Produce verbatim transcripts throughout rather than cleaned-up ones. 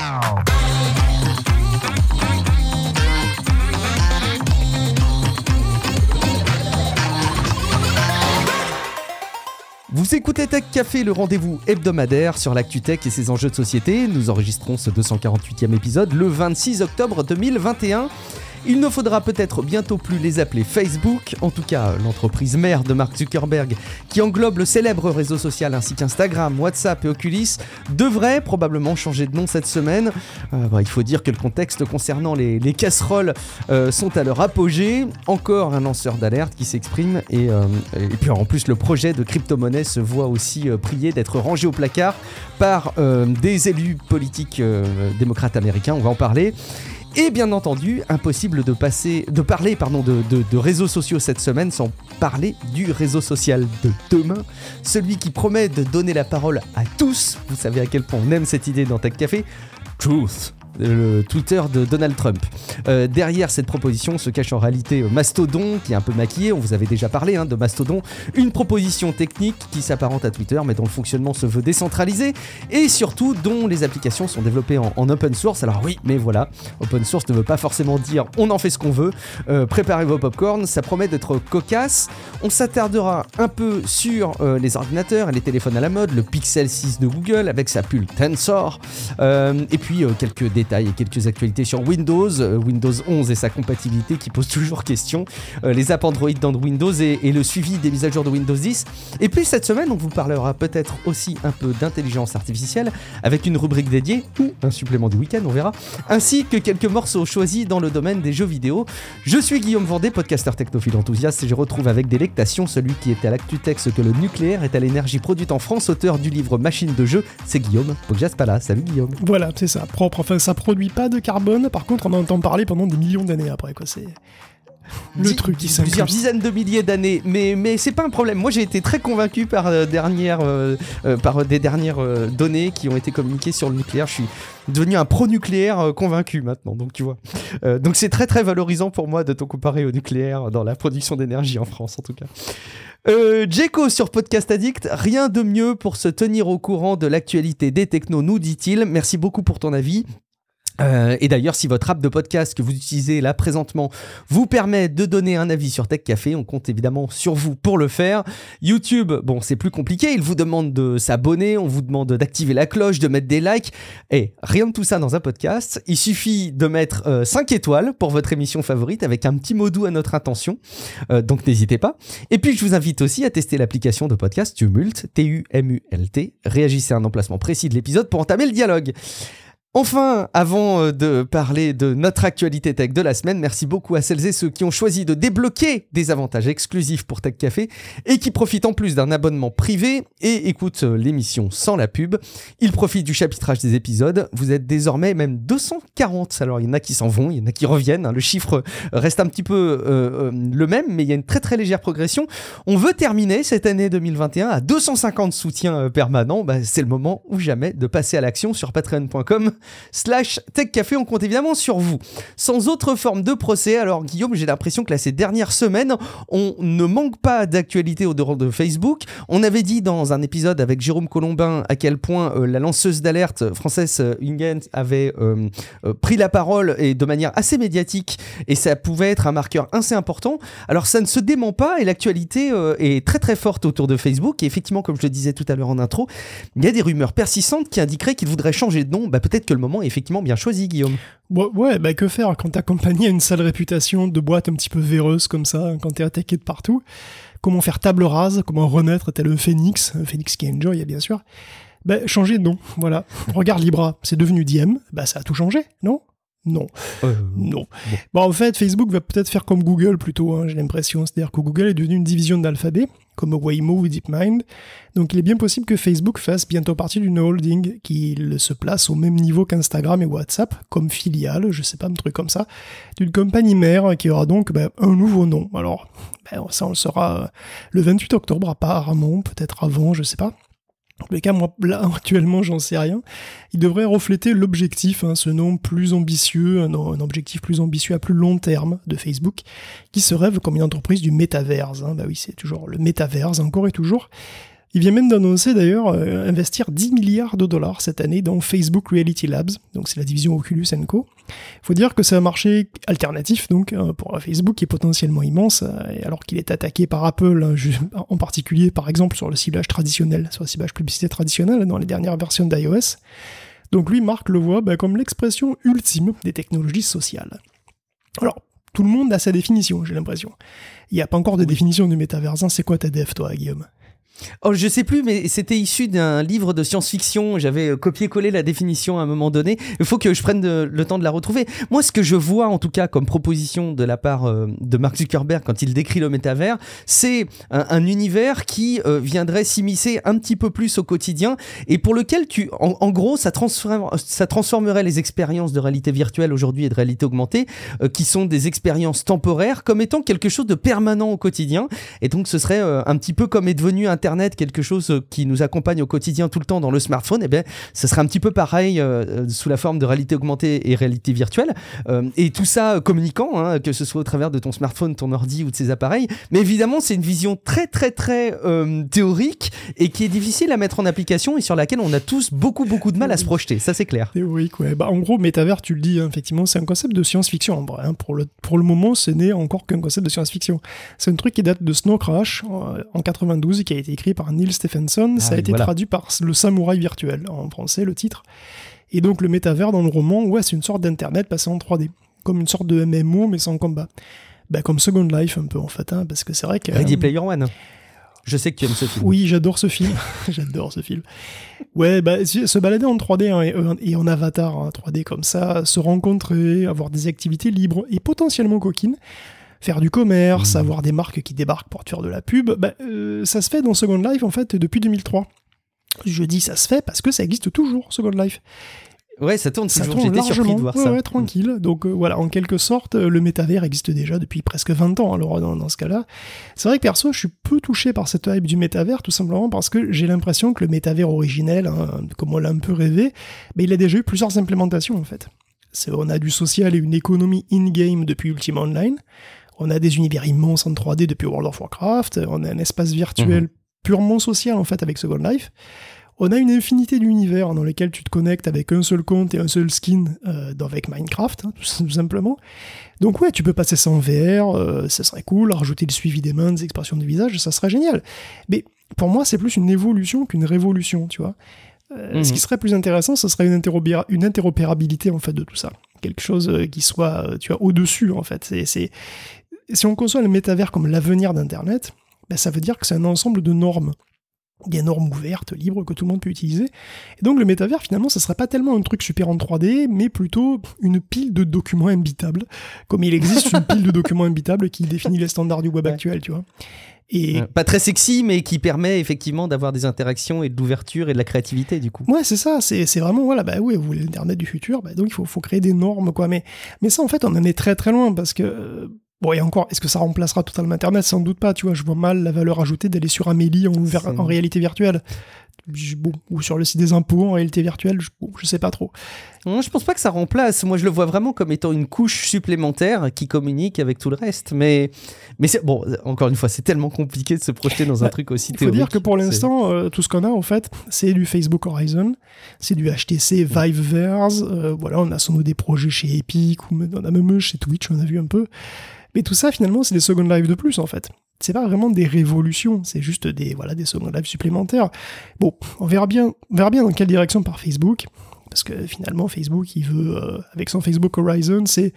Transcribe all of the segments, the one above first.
Vous écoutez Tech Café, le rendez-vous hebdomadaire sur l'actu tech et ses enjeux de société. Nous enregistrons ce deux cent quarante-huitième épisode le vingt-six octobre deux mille vingt et un. Il ne faudra peut-être bientôt plus les appeler Facebook, en tout cas l'entreprise mère de Mark Zuckerberg, qui englobe le célèbre réseau social ainsi qu'Instagram, WhatsApp et Oculus, devrait probablement changer de nom cette semaine. Euh, bah, il faut dire que le contexte concernant les, les casseroles euh, sont à leur apogée. Encore un lanceur d'alerte qui s'exprime et, euh, et puis en plus le projet de crypto-monnaie se voit aussi euh, prier d'être rangé au placard par euh, des élus politiques euh, démocrates américains, on va en parler. Et bien entendu, impossible de, passer, de parler pardon, de, de, de réseaux sociaux cette semaine sans parler du réseau social de demain, celui qui promet de donner la parole à tous. Vous savez à quel point on aime cette idée dans Tech Café. Truth, le Twitter de Donald Trump. Euh, derrière cette proposition se cache en réalité Mastodon, qui est un peu maquillé, on vous avait déjà parlé hein, de Mastodon, une proposition technique qui s'apparente à Twitter, mais dont le fonctionnement se veut décentralisé, et surtout dont les applications sont développées en, en open source. Alors oui, mais voilà, open source ne veut pas forcément dire on en fait ce qu'on veut, euh, préparez vos popcorn, ça promet d'être cocasse. On s'attardera un peu sur euh, les ordinateurs et les téléphones à la mode, le Pixel six de Google avec sa pull Tensor, euh, et puis euh, quelques détails et quelques actualités sur Windows, euh, Windows onze et sa compatibilité qui pose toujours question, euh, les apps Android dans Windows et, et le suivi des mises à jour de Windows dix. Et puis cette semaine, on vous parlera peut-être aussi un peu d'intelligence artificielle avec une rubrique dédiée ou un supplément du week-end, on verra, ainsi que quelques morceaux choisis dans le domaine des jeux vidéo. Je suis Guillaume Vendée, podcasteur technophile enthousiaste, et je retrouve avec délectation celui qui était à l'actu tech ce que le nucléaire est à l'énergie produite en France, auteur du livre Machine de jeu, c'est Guillaume Poggiaspala. Salut Guillaume. Voilà, c'est ça, propre, enfin ça produit pas de carbone, par contre on en entend parler pendant des millions d'années après, quoi, c'est le Dix, truc qui plusieurs s'incruste. dizaines de milliers d'années, mais, mais c'est pas un problème. Moi j'ai été très convaincu par, euh, dernière, euh, euh, par des dernières euh, données qui ont été communiquées sur le nucléaire. Je suis devenu un pro-nucléaire euh, convaincu maintenant, donc tu vois. Euh, donc c'est très très valorisant pour moi de te comparer au nucléaire dans la production d'énergie en France en tout cas. Euh, Djeko sur Podcast Addict, rien de mieux pour se tenir au courant de l'actualité des technos, nous dit-il. Merci beaucoup pour ton avis. Euh, et d'ailleurs, si votre app de podcast que vous utilisez là présentement vous permet de donner un avis sur Tech Café, on compte évidemment sur vous pour le faire. YouTube, bon, c'est plus compliqué, il vous demande de s'abonner, on vous demande d'activer la cloche, de mettre des likes, et rien de tout ça dans un podcast. Il suffit de mettre euh, cinq étoiles pour votre émission favorite avec un petit mot doux à notre intention, euh, donc n'hésitez pas. Et puis je vous invite aussi à tester l'application de podcast Tumult, T U M U L T. Réagissez à un emplacement précis de l'épisode pour entamer le dialogue. Enfin, avant de parler de notre actualité tech de la semaine, merci beaucoup à celles et ceux qui ont choisi de débloquer des avantages exclusifs pour Tech Café et qui profitent en plus d'un abonnement privé et écoutent l'émission sans la pub. Ils profitent du chapitrage des épisodes. Vous êtes désormais même deux cent quarante. Alors, il y en a qui s'en vont, il y en a qui reviennent. Le chiffre reste un petit peu euh, le même, mais il y a une très très légère progression. On veut terminer cette année deux mille vingt et un à deux cent cinquante soutiens permanents. Bah, c'est le moment ou jamais de passer à l'action sur patreon point com slash Tech Café. On compte évidemment sur vous. Sans autre forme de procès, alors Guillaume, j'ai l'impression que là, ces dernières semaines, on ne manque pas d'actualité au dehors de Facebook. On avait dit dans un épisode avec Jérôme Colombin à quel point euh, la lanceuse d'alerte française euh, Ingen avait euh, euh, pris la parole et de manière assez médiatique, et ça pouvait être un marqueur assez important. Alors ça ne se dément pas et l'actualité euh, est très très forte autour de Facebook, et effectivement, comme je le disais tout à l'heure en intro, il y a des rumeurs persistantes qui indiqueraient qu'il voudrait changer de nom. Bah, peut-être que le moment est effectivement bien choisi, Guillaume. Ouais, ouais, bah que faire quand ta compagnie a une sale réputation de boîte un petit peu véreuse comme ça, quand t'es attaqué de partout? Comment faire table rase? Comment renaître tel un phénix? Un phénix qui enjoy, bien sûr. Bah, changer de nom, voilà. Regarde Libra, c'est devenu Diem, bah ça a tout changé, non? Non. Euh, non. Bon. Bon, en fait, Facebook va peut-être faire comme Google plutôt, hein, j'ai l'impression. C'est-à-dire que Google est devenu une division d'Alphabet, comme Waymo ou DeepMind. Donc il est bien possible que Facebook fasse bientôt partie d'une holding qui se place au même niveau qu'Instagram et WhatsApp, comme filiale, je sais pas, un truc comme ça, d'une compagnie mère qui aura donc bah, un nouveau nom. Alors, bah, ça on le saura le vingt-huit octobre apparemment, peut-être avant, je sais pas. En tous les cas, moi, là, actuellement, j'en sais rien. Il devrait refléter l'objectif, hein, ce nom plus ambitieux, un, un objectif plus ambitieux à plus long terme de Facebook, qui se rêve comme une entreprise du métaverse. Hein. Bah oui, c'est toujours le métaverse, encore et toujours. Il vient même d'annoncer d'ailleurs euh, investir dix milliards de dollars cette année dans Facebook Reality Labs, donc c'est la division Oculus and Co. Il faut dire que c'est un marché alternatif donc euh, pour Facebook qui est potentiellement immense, euh, alors qu'il est attaqué par Apple, hein, je, en particulier par exemple sur le ciblage traditionnel, sur le ciblage publicité traditionnel dans les dernières versions d'iOS. Donc lui, Mark le voit bah, comme l'expression ultime des technologies sociales. Alors, tout le monde a sa définition, j'ai l'impression. Il n'y a pas encore de oui. définition du métaverse. C'est quoi ta déf, toi, Guillaume ? Oh, je sais plus, mais c'était issu d'un livre de science-fiction. J'avais copié-collé la définition à un moment donné. Il faut que je prenne de, le temps de la retrouver. Moi, ce que je vois, en tout cas, comme proposition de la part euh, de Mark Zuckerberg quand il décrit le métavers, c'est un, un univers qui euh, viendrait s'immiscer un petit peu plus au quotidien et pour lequel tu, en, en gros, ça, transforme, ça transformerait les expériences de réalité virtuelle aujourd'hui et de réalité augmentée, euh, qui sont des expériences temporaires, comme étant quelque chose de permanent au quotidien. Et donc, ce serait euh, un petit peu comme est devenu Internet Internet, quelque chose qui nous accompagne au quotidien tout le temps dans le smartphone, eh bien, ce serait un petit peu pareil euh, sous la forme de réalité augmentée et réalité virtuelle. Euh, et tout ça euh, communiquant, hein, que ce soit au travers de ton smartphone, ton ordi ou de ces appareils. Mais évidemment, c'est une vision très, très, très euh, théorique et qui est difficile à mettre en application et sur laquelle on a tous beaucoup, beaucoup de mal à se projeter. Ça, c'est clair. Théorique, ouais. Bah, en gros, métavers, tu le dis, hein, effectivement, c'est un concept de science-fiction en vrai. Hein. Pour, le, pour le moment, ce n'est encore qu'un concept de science-fiction. C'est un truc qui date de Snow Crash en, en quatre-vingt-douze et qui a été écrit par Neil Stephenson, ah, ça a été voilà. traduit par Le Samouraï virtuel, en français, le titre. Et donc le métavers dans le roman, ouais, c'est une sorte d'internet passé en trois D, comme une sorte de M M O mais sans combat. Bah, comme Second Life un peu en fait, hein, parce que c'est vrai que... Ready euh... Player One. Je sais que tu aimes ce film. Oui, j'adore ce film. j'adore ce film. Ouais, bah, se balader en trois D hein, et en avatar hein, trois D comme ça, se rencontrer, avoir des activités libres et potentiellement coquines, faire du commerce, mmh. avoir des marques qui débarquent pour te faire de la pub, bah, euh, ça se fait dans Second Life en fait depuis deux mille trois. Je dis ça se fait parce que ça existe toujours, Second Life. Ouais, ça tourne toujours, j'étais surpris de voir ouais, ça. Ouais, tranquille. Mmh. Donc euh, voilà, en quelque sorte, le métavers existe déjà depuis presque vingt ans, alors dans, dans ce cas-là. C'est vrai que perso, je suis peu touché par cette hype du métavers, tout simplement parce que j'ai l'impression que le métavers originel, hein, comme on l'a un peu rêvé, bah, il a déjà eu plusieurs implémentations en fait. C'est, on a du social et une économie in-game depuis Ultima Online. On a des univers immenses en trois D depuis World of Warcraft, on a un espace virtuel mmh. purement social en fait avec Second Life. On a une infinité d'univers dans lesquels tu te connectes avec un seul compte et un seul skin euh, avec Minecraft, hein, tout simplement. Donc ouais, tu peux passer ça en V R, euh, ça serait cool, rajouter le suivi des mains, des expressions de visage, ça serait génial. Mais pour moi, c'est plus une évolution qu'une révolution, tu vois. Euh, mmh. Ce qui serait plus intéressant, ce serait une, interopéra- une interopérabilité en fait de tout ça. Quelque chose euh, qui soit, tu vois, au-dessus en fait. C'est... c'est... Si on conçoit le métavers comme l'avenir d'Internet, ben ça veut dire que c'est un ensemble de normes. Des normes ouvertes, libres, que tout le monde peut utiliser. Et donc le métavers, finalement, ça serait pas tellement un truc super en trois D, mais plutôt une pile de documents imbitables, comme il existe une pile de documents imbitables qui définit les standards du web ouais. actuel, tu vois. Et... Pas très sexy, mais qui permet effectivement d'avoir des interactions et de l'ouverture et de la créativité, du coup. Ouais, c'est ça, c'est, c'est vraiment, voilà, bah oui, vous voulez l'Internet du futur, bah donc il faut, faut créer des normes, quoi. Mais, mais ça, en fait, on en est très très loin, parce que... Euh, Bon, et encore, est-ce que ça remplacera totalement Internet ? Sans doute pas, tu vois, je vois mal la valeur ajoutée d'aller sur Amélie en, ver- en réalité virtuelle. Je, bon, ou sur le site des impôts en réalité virtuelle, je, bon, je sais pas trop. Non, je pense pas que ça remplace. Moi, je le vois vraiment comme étant une couche supplémentaire qui communique avec tout le reste. Mais, mais c'est, bon, encore une fois, c'est tellement compliqué de se projeter dans un bah, truc aussi théorique. Il faut dire que pour l'instant, euh, tout ce qu'on a, en fait, c'est du Facebook Horizon, c'est du H T C Viveverse, euh, voilà, on a sans doute des projets chez Epic, ou on a même chez Twitch, on a vu un peu. Mais tout ça, finalement, c'est des Second Life de plus, en fait. C'est pas vraiment des révolutions, c'est juste des, voilà, des Second Life supplémentaires. Bon, on verra bien, on verra bien dans quelle direction part Facebook, parce que finalement, Facebook, il veut, euh, avec son Facebook Horizon, c'est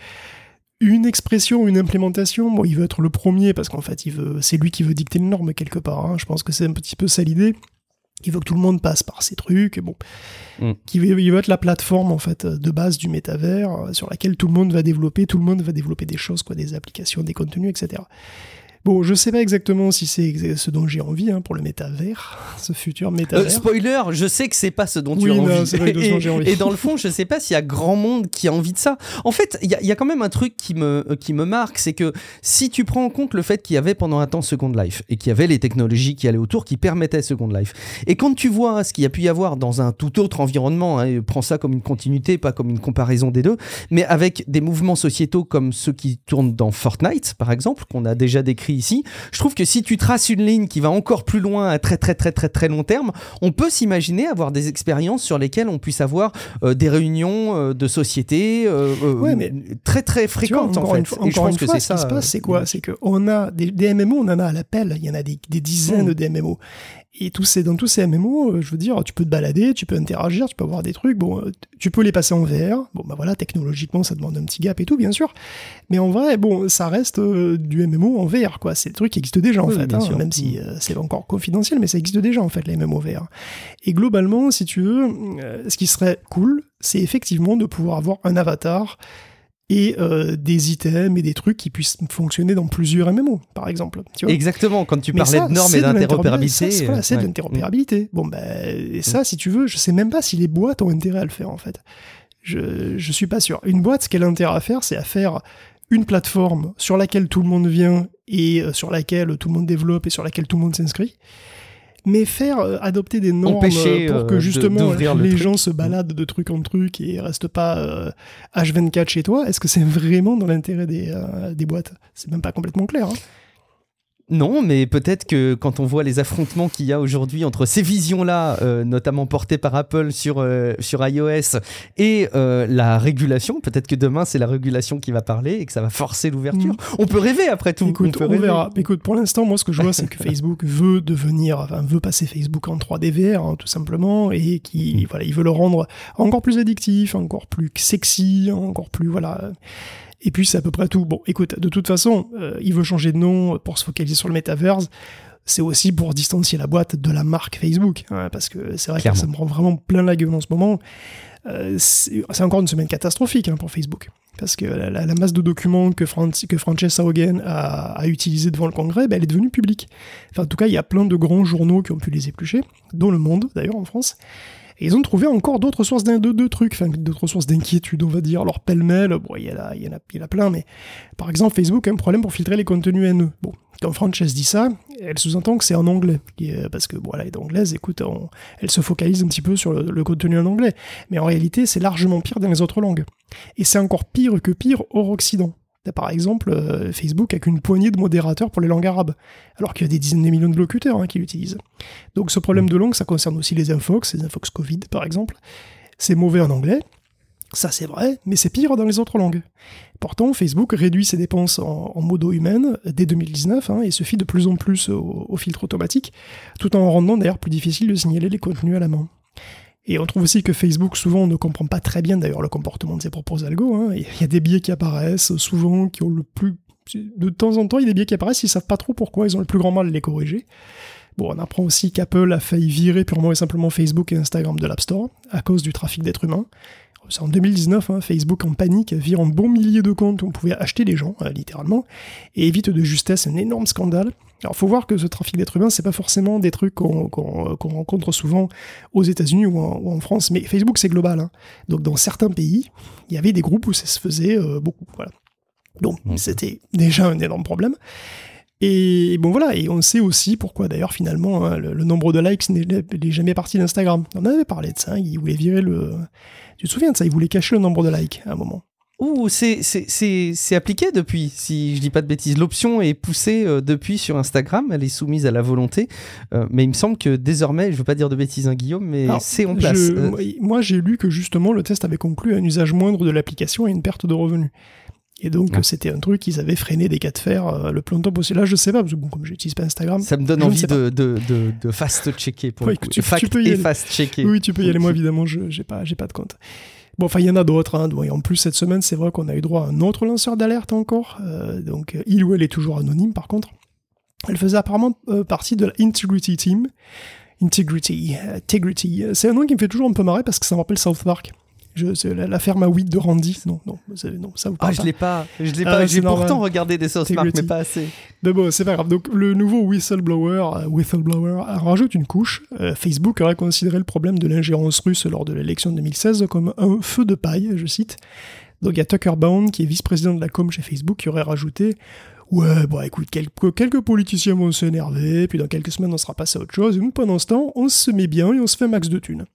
une expression, une implémentation. Bon, il veut être le premier, parce qu'en fait, il veut, c'est lui qui veut dicter les normes, quelque part. Hein. Je pense que c'est un petit peu ça l'idée. Il veut que tout le monde passe par ces trucs, bon. Mm. Il veut, il veut être la plateforme, en fait, de base du métavers, sur laquelle tout le monde va développer, tout le monde va développer des choses, quoi, des applications, des contenus, et cetera. Bon, je sais pas exactement si c'est ce dont j'ai envie hein, pour le métavers, ce futur métavers. Euh, spoiler, je sais que c'est pas ce dont tu oui, as non, envie. C'est vrai que et, dont j'ai envie. Et dans le fond, je sais pas s'il y a grand monde qui a envie de ça. En fait, il y, y a quand même un truc qui me, qui me marque, c'est que si tu prends en compte le fait qu'il y avait pendant un temps Second Life et qu'il y avait les technologies qui allaient autour qui permettaient Second Life, et quand tu vois ce qu'il y a pu y avoir dans un tout autre environnement, hein, prends ça comme une continuité, pas comme une comparaison des deux, mais avec des mouvements sociétaux comme ceux qui tournent dans Fortnite, par exemple, qu'on a déjà décrit décrit ici. Je trouve que si tu traces une ligne qui va encore plus loin à très très très très très long terme, on peut s'imaginer avoir des expériences sur lesquelles on puisse avoir euh, des réunions euh, de société euh, ouais, mais très très fréquentes vois, en fait. Une fois, Et je pense que c'est ça. Ce qui se passe, c'est quoi ? C'est qu'on a des, des M M O, on en a à l'appel. Il y en a des, des dizaines mmh. de M M O. Et tous ces, dans tous ces M M O, je veux dire, tu peux te balader, tu peux interagir, tu peux avoir des trucs. Bon, tu peux les passer en V R. Bon, bah voilà, technologiquement, ça demande un petit gap et tout, bien sûr. Mais en vrai, bon, ça reste euh, du M M O en V R, quoi. C'est des trucs qui existent déjà, en oui, fait. Hein, même si euh, c'est encore confidentiel, mais ça existe déjà, en fait, les M M O V R. Et globalement, si tu veux, euh, ce qui serait cool, c'est effectivement de pouvoir avoir un avatar et euh, des items et des trucs qui puissent fonctionner dans plusieurs M M O, par exemple. Tu vois. Exactement, quand tu Mais parlais ça, de normes et d'interopérabilité. Ça, voilà, c'est ouais. de l'interopérabilité. Bon, ben, et ça, si tu veux, je sais même pas si les boîtes ont intérêt à le faire, en fait. Je, je suis pas sûr. Une boîte, ce qu'elle a intérêt à faire, c'est à faire une plateforme sur laquelle tout le monde vient et euh, sur laquelle tout le monde développe et sur laquelle tout le monde s'inscrit. Mais faire euh, adopter des normes Empêcher, pour que justement de, les gens se baladent de truc en truc et restent pas euh, H vingt-quatre chez toi, est-ce que c'est vraiment dans l'intérêt des, euh, des boîtes ? C'est même pas complètement clair. Hein. Non, mais peut-être que quand on voit les affrontements qu'il y a aujourd'hui entre ces visions-là, euh, notamment portées par Apple sur, euh, sur iOS, et euh, la régulation, peut-être que demain c'est la régulation qui va parler et que ça va forcer l'ouverture. Mmh. On peut rêver après tout. Écoute, on, peut on rêver. verra. Écoute, pour l'instant, moi ce que je vois, c'est que Facebook veut devenir, enfin, veut passer Facebook en trois D V R, hein, tout simplement, et qui, mmh. voilà, il veut le rendre encore plus addictif, encore plus sexy, encore plus, voilà. Et puis c'est à peu près tout. Bon, écoute, de toute façon, euh, il veut changer de nom pour se focaliser sur le metaverse. C'est aussi pour distancier la boîte de la marque Facebook, hein, parce que c'est vrai Clairement. que ça me rend vraiment plein la gueule en ce moment. Euh, c'est, c'est encore une semaine catastrophique hein, pour Facebook, parce que la, la, la masse de documents que, Fran- que Francesca Haugen a, a utilisé devant le Congrès, ben, elle est devenue publique. Enfin, en tout cas, il y a plein de grands journaux qui ont pu les éplucher, dont Le Monde, d'ailleurs, en France. Et ils ont trouvé encore d'autres sources de, de, de trucs, enfin d'autres sources d'inquiétude, on va dire. Alors pêle-mêle, bon, il y, y, y, y en a plein, mais par exemple, Facebook a un problème pour filtrer les contenus haineux. Bon, quand Frances dit ça, elle sous-entend que c'est en anglais, parce que bon, elle est anglaise, écoute, on, elle se focalise un petit peu sur le, le contenu en anglais. Mais en réalité, c'est largement pire dans les autres langues. Et c'est encore pire que pire hors Occident. Par exemple, euh, Facebook a qu'une poignée de modérateurs pour les langues arabes, alors qu'il y a des dizaines de millions de locuteurs hein, qui l'utilisent. Donc ce problème de langue, ça concerne aussi les infox, les infox Covid par exemple. C'est mauvais en anglais, ça c'est vrai, mais c'est pire dans les autres langues. Pourtant, Facebook réduit ses dépenses en, en modo humaine dès deux mille dix-neuf hein, et se fie de plus en plus au, au filtre automatique, tout en rendant d'ailleurs plus difficile de signaler les contenus à la main. Et on trouve aussi que Facebook, souvent, ne comprend pas très bien d'ailleurs le comportement de ses propres algos. Hein. Il y a des biais qui apparaissent, souvent, qui ont le plus... De temps en temps, il y a des biais qui apparaissent, ils ne savent pas trop pourquoi, ils ont le plus grand mal à les corriger. Bon, on apprend aussi qu'Apple a failli virer purement et simplement Facebook et Instagram de l'App Store, à cause du trafic d'êtres humains. C'est en deux mille dix-neuf, hein, Facebook en panique vire un bon millier de comptes où on pouvait acheter les gens, euh, littéralement, et évite de justesse un énorme scandale. Alors faut voir que ce trafic d'êtres humains, c'est pas forcément des trucs qu'on, qu'on, qu'on rencontre souvent aux États-Unis ou en, ou en France, mais Facebook c'est global. Hein. Donc dans certains pays, il y avait des groupes où ça se faisait euh, beaucoup. Voilà. Donc mmh. c'était déjà un énorme problème. Et bon voilà, et on sait aussi pourquoi d'ailleurs finalement hein, le, le nombre de likes n'est, n'est jamais parti d'Instagram. On avait parlé de ça, hein, ils voulaient virer le... Tu te souviens de ça, ils voulaient cacher le nombre de likes à un moment. Ouh, c'est, c'est, c'est, c'est appliqué depuis, si je dis pas de bêtises. L'option est poussée euh, depuis sur Instagram, elle est soumise à la volonté, euh, mais il me semble que désormais, je veux pas dire de bêtises, hein, Guillaume, mais Alors, c'est en place. Je, euh... Moi, j'ai lu que justement, le test avait conclu un usage moindre de l'application et une perte de revenus. Et donc, ah. c'était un truc qu'ils avaient freiné des cas de fer euh, le plus longtemps possible. Là, je sais pas, parce que bon, comme je n'utilise pas Instagram... Ça me donne envie de, de, de, de fast-checker, pour ouais, le coup. Tu, Fact tu peux y et aller. Fast-checker. Oui, tu peux y aller. Moi, évidemment, je j'ai pas, j'ai pas de compte. Bon, enfin, il y en a d'autres. Hein. Et en plus, cette semaine, c'est vrai qu'on a eu droit à un autre lanceur d'alerte encore. Euh, donc, il ou elle est toujours anonyme, par contre. Elle faisait apparemment euh, partie de la Integrity Team. Integrity. Integrity. C'est un nom qui me fait toujours un peu marrer parce que ça me rappelle South Park. Je, c'est la, la ferme à weed de Randy. Non, non, non ça vous parle ah, pas. je l'ai pas. Je l'ai pas. Ah, j'ai pourtant normal. regardé des South Park, mais pas assez. Mais bon, c'est pas grave. Donc, le nouveau whistleblower, euh, whistleblower rajoute une couche. Euh, Facebook aurait considéré le problème de l'ingérence russe lors de l'élection de deux mille seize comme un feu de paille, je cite. Donc, il y a Tucker Bound, qui est vice-président de la com chez Facebook, qui aurait rajouté « Ouais, bon, écoute, quelques, quelques politiciens vont s'énerver, puis dans quelques semaines, on sera passé à autre chose, et nous, pendant ce temps, on se met bien et on se fait max de thunes. »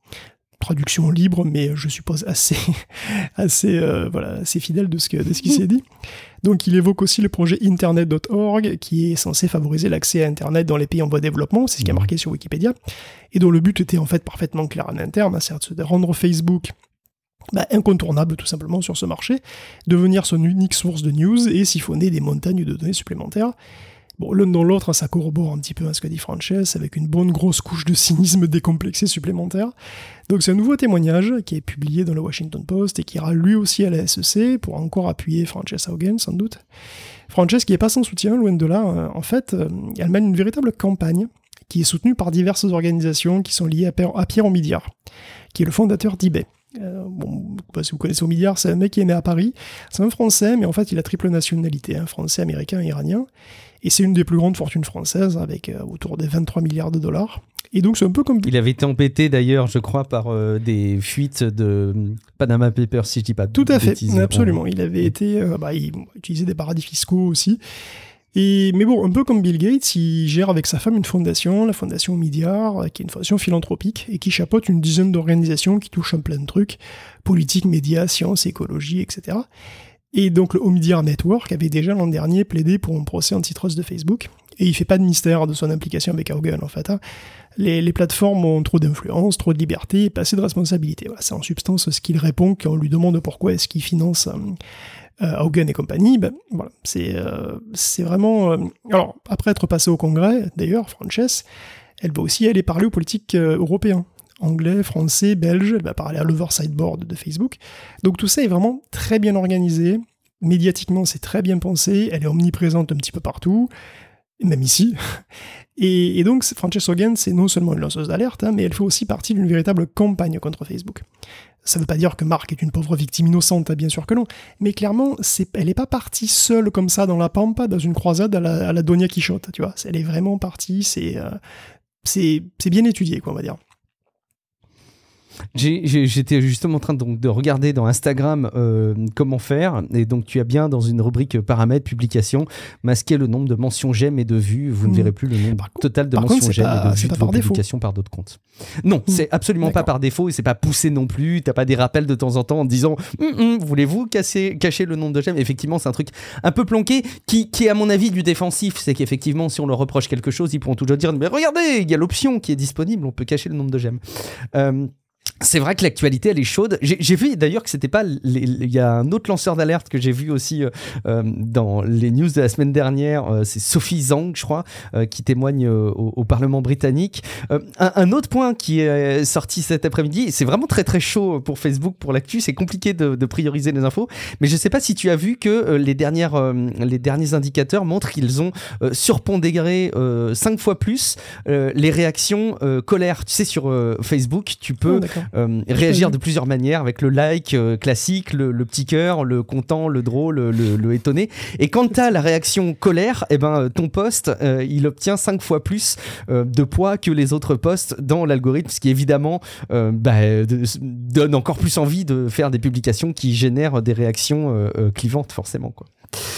traduction libre, mais je suppose assez, assez, euh, voilà, assez fidèle de ce, que, de ce qui s'est dit. Donc il évoque aussi le projet internet point org, qui est censé favoriser l'accès à Internet dans les pays en voie de développement, c'est ce qui est marqué sur Wikipédia, et dont le but était en fait parfaitement clair en interne, c'est de rendre Facebook bah, incontournable tout simplement sur ce marché, devenir son unique source de news et siphonner des montagnes de données supplémentaires. Bon, l'un dans l'autre, ça corrobore un petit peu à ce que dit Frances, avec une bonne grosse couche de cynisme décomplexé supplémentaire. Donc c'est un nouveau témoignage qui est publié dans le Washington Post et qui ira lui aussi à la S E C pour encore appuyer Frances Haugen, sans doute. Frances qui n'est pas sans soutien, loin de là. En fait, elle mène une véritable campagne qui est soutenue par diverses organisations qui sont liées à Pierre Omidyar, qui est le fondateur d'eBay. Euh, bon, si vous connaissez Omidyar, c'est un mec qui est né à Paris. C'est un Français, mais en fait il a triple nationalité, hein, français, américain et iranien. Et c'est une des plus grandes fortunes françaises, avec euh, autour des vingt-trois milliards de dollars. Et donc c'est un peu comme... Il avait été embêté d'ailleurs, je crois, par euh, des fuites de Panama Papers, si je dis pas de Tout à fait, bêtises. absolument. Il avait été... Euh, bah, il utilisait des paradis fiscaux aussi. Et, mais bon, un peu comme Bill Gates, il gère avec sa femme une fondation, la fondation Omidyar, qui est une fondation philanthropique, et qui chapeaute une dizaine d'organisations qui touchent un plein de trucs, politique, médias, sciences, écologie, et cetera. Et donc le Omidyar Network avait déjà l'an dernier plaidé pour un procès antitrust de Facebook, et il fait pas de mystère de son implication avec Haugen en fait. Hein. Les, les plateformes ont trop d'influence, trop de liberté et pas assez de responsabilité. Voilà, c'est en substance ce qu'il répond quand on lui demande pourquoi est-ce qu'il finance euh, euh, Haugen et compagnie. Ben, voilà, c'est, euh, c'est vraiment... Euh... Alors, après être passé au Congrès, d'ailleurs, Frances, elle va aussi aller parler aux politiques euh, européens. Anglais, français, belge, elle va parler à l'oversight board de Facebook. Donc tout ça est vraiment très bien organisé, médiatiquement c'est très bien pensé, elle est omniprésente un petit peu partout, même ici. Et, et donc Frances Haugen, c'est non seulement une lanceuse d'alerte, hein, mais elle fait aussi partie d'une véritable campagne contre Facebook. Ça veut pas dire que Mark est une pauvre victime innocente, bien sûr que non, mais clairement, c'est, elle n'est pas partie seule comme ça dans la pampa, dans une croisade à la, à la Donia Quichotte, tu vois. Elle est vraiment partie, c'est, euh, c'est, c'est bien étudié, quoi, on va dire. J'ai, j'ai, j'étais justement en train de, donc, de regarder dans Instagram euh, comment faire, et donc tu as bien dans une rubrique paramètres, publication, masquer le nombre de mentions j'aime et de vues, vous mmh. ne verrez plus le nombre par total de mentions j'aime et de vues de vos publications par d'autres comptes. Non, mmh. c'est absolument D'accord. pas par défaut, et c'est pas poussé non plus, t'as pas des rappels de temps en temps en disant hm, hm, voulez-vous casser, cacher le nombre de j'aime. Effectivement, c'est un truc un peu planqué, qui, qui est à mon avis du défensif, c'est qu'effectivement si on leur reproche quelque chose, ils pourront toujours dire mais regardez, il y a l'option qui est disponible, on peut cacher le nombre de j'aime. Euh, C'est vrai que l'actualité, elle est chaude. J'ai, j'ai vu d'ailleurs que c'était pas... Il y a un autre lanceur d'alerte que j'ai vu aussi euh, dans les news de la semaine dernière. Euh, c'est Sophie Zhang, je crois, euh, qui témoigne euh, au, au Parlement britannique. Euh, un, un autre point qui est sorti cet après-midi, c'est vraiment très très chaud pour Facebook, pour l'actu. C'est compliqué de, de prioriser les infos. Mais je sais pas si tu as vu que euh, les, dernières, euh, les derniers indicateurs montrent qu'ils ont euh, surpondéré euh, cinq fois plus euh, les réactions euh, colère. Tu sais, sur euh, Facebook, tu peux... Oh, Euh, réagir de plusieurs manières avec le like euh, classique, le, le petit cœur, le content, le drôle, le, le, le étonné. Et quand tu as la réaction colère, eh ben, ton post, euh, il obtient cinq fois plus euh, de poids que les autres posts dans l'algorithme, ce qui évidemment euh, bah, de, donne encore plus envie de faire des publications qui génèrent des réactions euh, euh, clivantes forcément, quoi.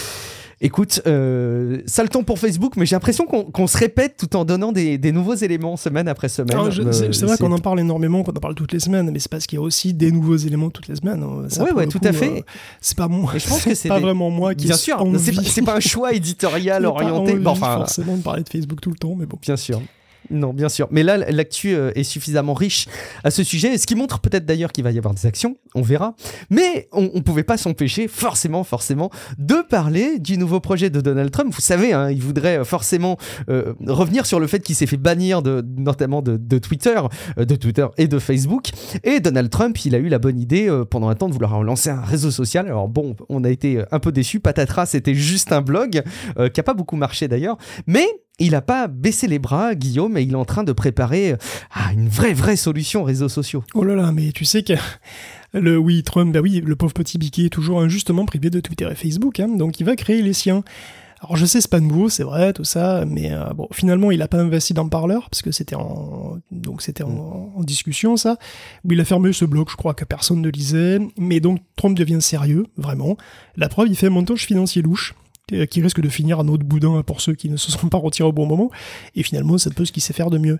Écoute, euh, sale temps pour Facebook, mais j'ai l'impression qu'on, qu'on se répète tout en donnant des, des nouveaux éléments semaine après semaine. Alors, je, euh, c'est, c'est vrai c'est... qu'on en parle énormément, qu'on en parle toutes les semaines, mais c'est parce qu'il y a aussi des nouveaux éléments toutes les semaines. Ça, ouais, ouais, tout coup, à fait. Euh, c'est pas moi. Et je pense que c'est pas des... vraiment moi qui. Bien sûr, c'est pas, c'est pas un choix éditorial orienté. Pas bon, enfin, forcément de parler de Facebook tout le temps, mais bon. Bien sûr. Non, bien sûr. Mais là, l'actu est suffisamment riche à ce sujet, ce qui montre peut-être d'ailleurs qu'il va y avoir des actions, on verra. Mais on ne pouvait pas s'empêcher, forcément, forcément, de parler du nouveau projet de Donald Trump. Vous savez, hein, il voudrait forcément euh, revenir sur le fait qu'il s'est fait bannir, de, notamment de, de Twitter, euh, de Twitter et de Facebook. Et Donald Trump, il a eu la bonne idée euh, pendant un temps de vouloir lancer un réseau social. Alors bon, on a été un peu déçus. Patatras, c'était juste un blog euh, qui n'a pas beaucoup marché d'ailleurs. Mais il n'a pas baissé les bras, Guillaume, et il est en train de préparer ah, une vraie, vraie solution réseaux sociaux. Oh là là, mais tu sais que le oui, Trump, bah oui, le pauvre petit biquet est toujours injustement privé de Twitter et Facebook, hein, donc il va créer les siens. Alors je sais, c'est pas nouveau, c'est vrai, tout ça, mais euh, bon, finalement, il a pas investi dans Parler, parce que c'était en, donc c'était en, en discussion, ça. Il a fermé ce blog, je crois que personne ne lisait, mais donc Trump devient sérieux, vraiment. La preuve, il fait un montage financier louche, qui risque de finir en eau de boudin pour ceux qui ne se sont pas retirés au bon moment, et finalement c'est un peu ce qu'il sait faire de mieux.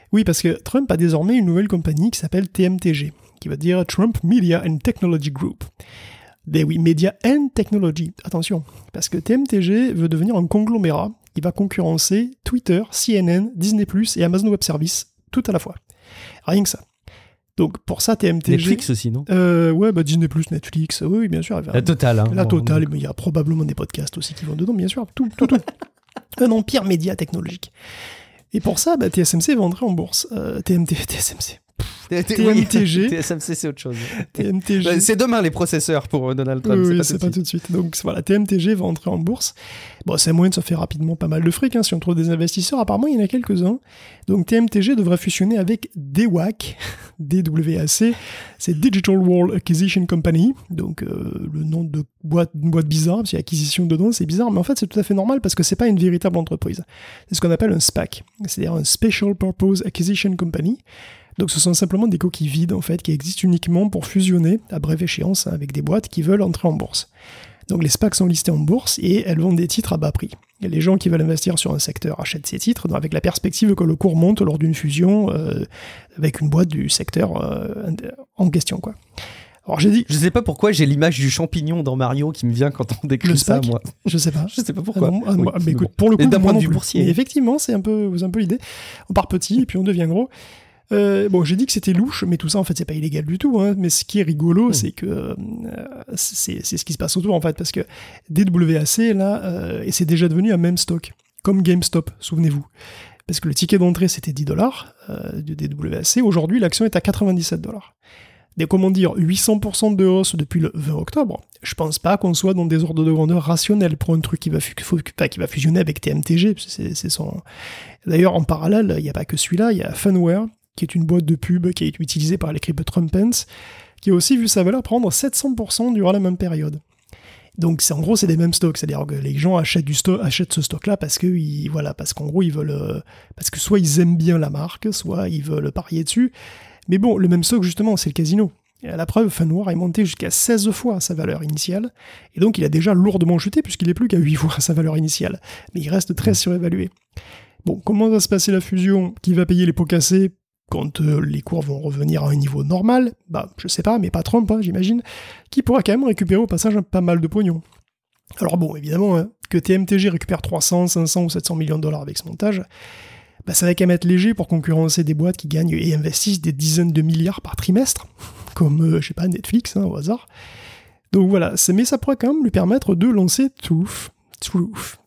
Oui, parce que Trump a désormais une nouvelle compagnie qui s'appelle T M T G, qui veut dire Trump Media and Technology Group. Ben oui, Media and Technology, attention, parce que T M T G veut devenir un conglomérat qui va concurrencer Twitter, C N N, Disney plus, et Amazon Web Services, tout à la fois. Rien que ça. Donc pour ça, T M T G... Netflix aussi, non euh, Ouais, bah Disney plus, Netflix, oui, oui, bien sûr. La totale. Hein, la bon, totale, bon. mais il y a probablement des podcasts aussi qui vont dedans, bien sûr, tout, tout, tout. Un empire média technologique. Et pour ça, bah, T S M C va entrer en bourse. Euh, T M T, T S M C. T M T G. T S M C, c'est autre chose. T M T G. C'est demain les processeurs pour Donald Trump. Oui, c'est, pas, c'est tout pas tout de suite. Donc voilà, T M T G va entrer en bourse. Bon, c'est un moyen de se faire rapidement pas mal de fric. Hein, si on trouve des investisseurs, apparemment il y en a quelques-uns. Donc T M T G devrait fusionner avec D W A C. D W A C, c'est Digital World Acquisition Company. Donc euh, le nom de boîte, une boîte bizarre, parce qu'il y a acquisition dedans, c'est bizarre. Mais en fait, c'est tout à fait normal parce que c'est pas une véritable entreprise. C'est ce qu'on appelle un SPAC. C'est-à-dire un Special Purpose Acquisition Company. Donc ce sont simplement des coquilles vides en fait qui existent uniquement pour fusionner à brève échéance avec des boîtes qui veulent entrer en bourse. Donc les SPAC sont listées en bourse et elles vendent des titres à bas prix. Et les gens qui veulent investir sur un secteur achètent ces titres avec la perspective que le cours monte lors d'une fusion euh, avec une boîte du secteur euh, en question, quoi. Alors j'ai dit... Je sais pas pourquoi j'ai l'image du champignon dans Mario qui me vient quand on décrit le ça, SPAC, moi. Je sais pas. Je sais pas pourquoi. Ah non, ah, oui, moi, mais mais écoute, bon. pour le coup, Et d'un moi point de non vue plus. boursier. Mais effectivement, c'est un peu, c'est un peu l'idée. On part petit et puis on devient gros. Euh, bon, j'ai dit que c'était louche, mais tout ça, en fait, c'est pas illégal du tout. Hein. Mais ce qui est rigolo, mmh. c'est que euh, c'est, c'est ce qui se passe autour, en fait, parce que D W A C, là, euh, et c'est déjà devenu un même stock, comme GameStop, souvenez-vous. Parce que le ticket d'entrée, c'était dix dollars euh, de D W A C. Aujourd'hui, l'action est à quatre-vingt-dix-sept dollars. Et comment dire, huit cents pour cent de hausse depuis le vingt octobre. Je pense pas qu'on soit dans des ordres de grandeur rationnels pour un truc qui va, fu- qui va fusionner avec T M T G. C'est, c'est son... D'ailleurs, en parallèle, il n'y a pas que celui-là, il y a Funware, qui est une boîte de pub qui est utilisée par l'équipe de Trumpens, qui a aussi vu sa valeur prendre sept cents pour cent durant la même période. Donc c'est, en gros, c'est des mêmes stocks, c'est-à-dire que les gens achètent, du stock, achètent ce stock-là parce que, ils, voilà, parce qu'en gros, ils veulent, euh, parce que soit ils aiment bien la marque, soit ils veulent parier dessus. Mais bon, le même stock, justement, c'est le casino. Et à la preuve, Funware est monté jusqu'à seize fois sa valeur initiale, et donc il a déjà lourdement chuté puisqu'il est plus qu'à huit fois sa valeur initiale. Mais il reste très surévalué. Bon, comment va se passer la fusion? Qui va payer les pots cassés quand euh, les cours vont revenir à un niveau normal? Bah, je sais pas, mais pas Trump, hein, j'imagine, qui pourra quand même récupérer au passage pas mal de pognon. Alors bon, évidemment, hein, que T M T G récupère trois cents, cinq cents ou sept cents millions de dollars avec ce montage, bah, ça va quand même être léger pour concurrencer des boîtes qui gagnent et investissent des dizaines de milliards par trimestre, comme, euh, je sais pas, Netflix, hein, au hasard. Donc voilà, mais ça pourrait quand même lui permettre de lancer Truth. Truth.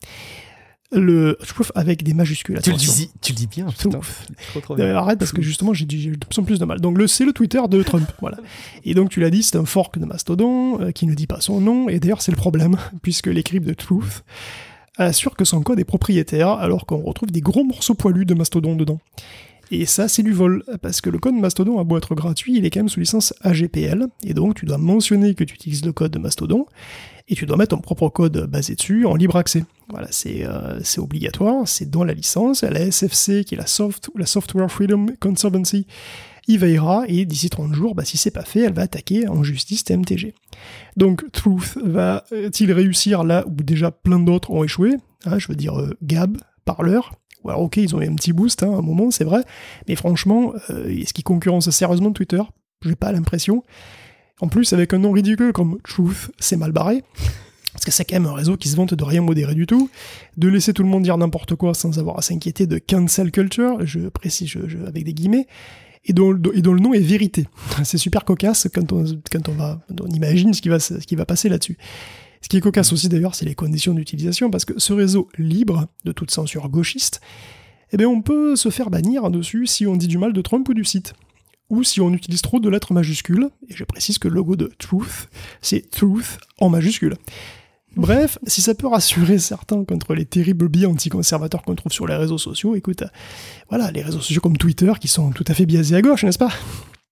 Le Truth avec des majuscules, Tu le, attention. dis, tu le dis bien, Truth. putain. Trop, trop bien. Euh, arrête, parce que justement, j'ai, j'ai de plus en plus de mal. Donc le, c'est le Twitter de Trump, voilà. Et donc tu l'as dit, c'est un fork de Mastodon, euh, qui ne dit pas son nom, et d'ailleurs c'est le problème, puisque les cryptes de Truth assure que son code est propriétaire, alors qu'on retrouve des gros morceaux poilus de Mastodon dedans. Et ça, c'est du vol, parce que le code Mastodon a beau être gratuit, il est quand même sous licence A G P L, et donc tu dois mentionner que tu utilises le code de Mastodon, et tu dois mettre ton propre code basé dessus en libre accès. Voilà, c'est, euh, c'est obligatoire, c'est dans la licence, la S F C, qui est la, soft, la Software Freedom Conservancy, y veillera, et d'ici trente jours, bah, si c'est pas fait, elle va attaquer en justice T M T G. Donc Truth va-t-il réussir là où déjà plein d'autres ont échoué, hein, je veux dire euh, Gab, Parler. Alors ok, ils ont eu un petit boost, hein, à un moment, c'est vrai, mais franchement, euh, est-ce qu'ils concurrencent sérieusement Twitter? J'ai pas l'impression. En plus, avec un nom ridicule comme Truth, c'est mal barré, parce que c'est quand même un réseau qui se vante de rien modérer du tout, de laisser tout le monde dire n'importe quoi sans avoir à s'inquiéter de cancel culture, je précise je, je, avec des guillemets, et dont, et dont le nom est vérité. C'est super cocasse quand on, quand on, va, on imagine ce qui va, ce qui va passer là-dessus. Ce qui est cocasse aussi d'ailleurs, c'est les conditions d'utilisation, parce que ce réseau libre de toute censure gauchiste, eh bien on peut se faire bannir dessus si on dit du mal de Trump ou du site. Ou si on utilise trop de lettres majuscules, et je précise que le logo de Truth, c'est Truth en majuscule. Bref, si ça peut rassurer certains contre les terribles biais anticonservateurs qu'on trouve sur les réseaux sociaux, écoute, voilà, les réseaux sociaux comme Twitter qui sont tout à fait biaisés à gauche, n'est-ce pas ?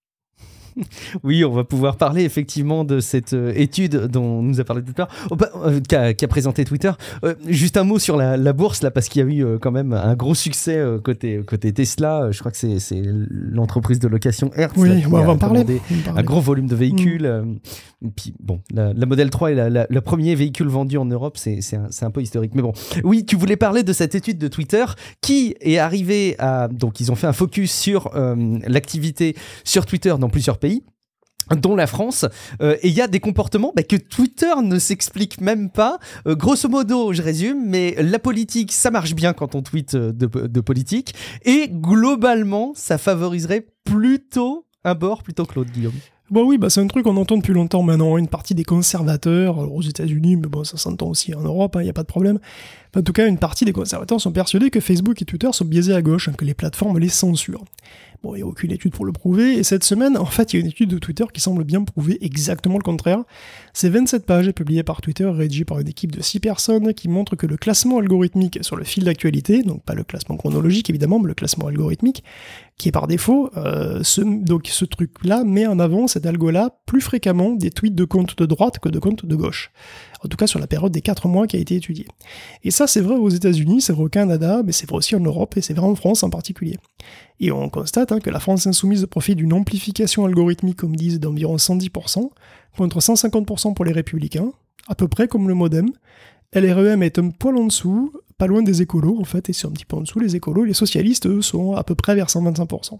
Oui, on va pouvoir parler effectivement de cette euh, étude dont on nous a parlé tout à l'heure, oh, bah, euh, qu'a, qu'a présenté Twitter. Euh, juste un mot sur la, la bourse, là, parce qu'il y a eu euh, quand même un gros succès euh, côté, côté Tesla. Euh, je crois que c'est, c'est l'entreprise de location Hertz oui, là, qui on va a en parler. commandé un gros volume de véhicules. Mmh. Euh, puis bon, la, la Model trois est la, la, le premier véhicule vendu en Europe, c'est, c'est, un, c'est un peu historique. Mais bon, oui, tu voulais parler de cette étude de Twitter qui est arrivée à... Donc, ils ont fait un focus sur euh, l'activité sur Twitter dans plusieurs pays, dont la France, euh, et il y a des comportements bah, que Twitter ne s'explique même pas. Euh, grosso modo, je résume, mais la politique, ça marche bien quand on tweet de, de politique, et globalement, ça favoriserait plutôt un bord plutôt que l'autre, Guillaume. Bon oui, bah c'est un truc qu'on entend depuis longtemps maintenant, une partie des conservateurs, alors aux États-Unis, mais bon ça s'entend aussi en Europe, il hein, n'y a pas de problème. En tout cas, une partie des conservateurs sont persuadés que Facebook et Twitter sont biaisés à gauche, hein, que les plateformes les censurent. Bon, il n'y a aucune étude pour le prouver, et cette semaine, en fait, il y a une étude de Twitter qui semble bien prouver exactement le contraire. C'est vingt-sept pages publiées par Twitter, rédigées par une équipe de six personnes, qui montrent que le classement algorithmique sur le fil d'actualité, donc pas le classement chronologique évidemment, mais le classement algorithmique, qui est par défaut, euh, ce, donc ce truc-là met en avant, cet algo-là, plus fréquemment des tweets de comptes de droite que de comptes de gauche. En tout cas sur la période des quatre mois qui a été étudiée. Et ça c'est vrai aux États-Unis, c'est vrai au Canada, mais c'est vrai aussi en Europe, et c'est vrai en France en particulier. Et on constate hein, que la France insoumise profite d'une amplification algorithmique, comme ils disent, d'environ cent dix pour cent, contre cent cinquante pour cent pour les Républicains, à peu près comme le Modem. L R E M est un poil en dessous, pas loin des écolos en fait, et c'est un petit peu en dessous les écolos, les socialistes eux sont à peu près vers cent vingt-cinq pour cent.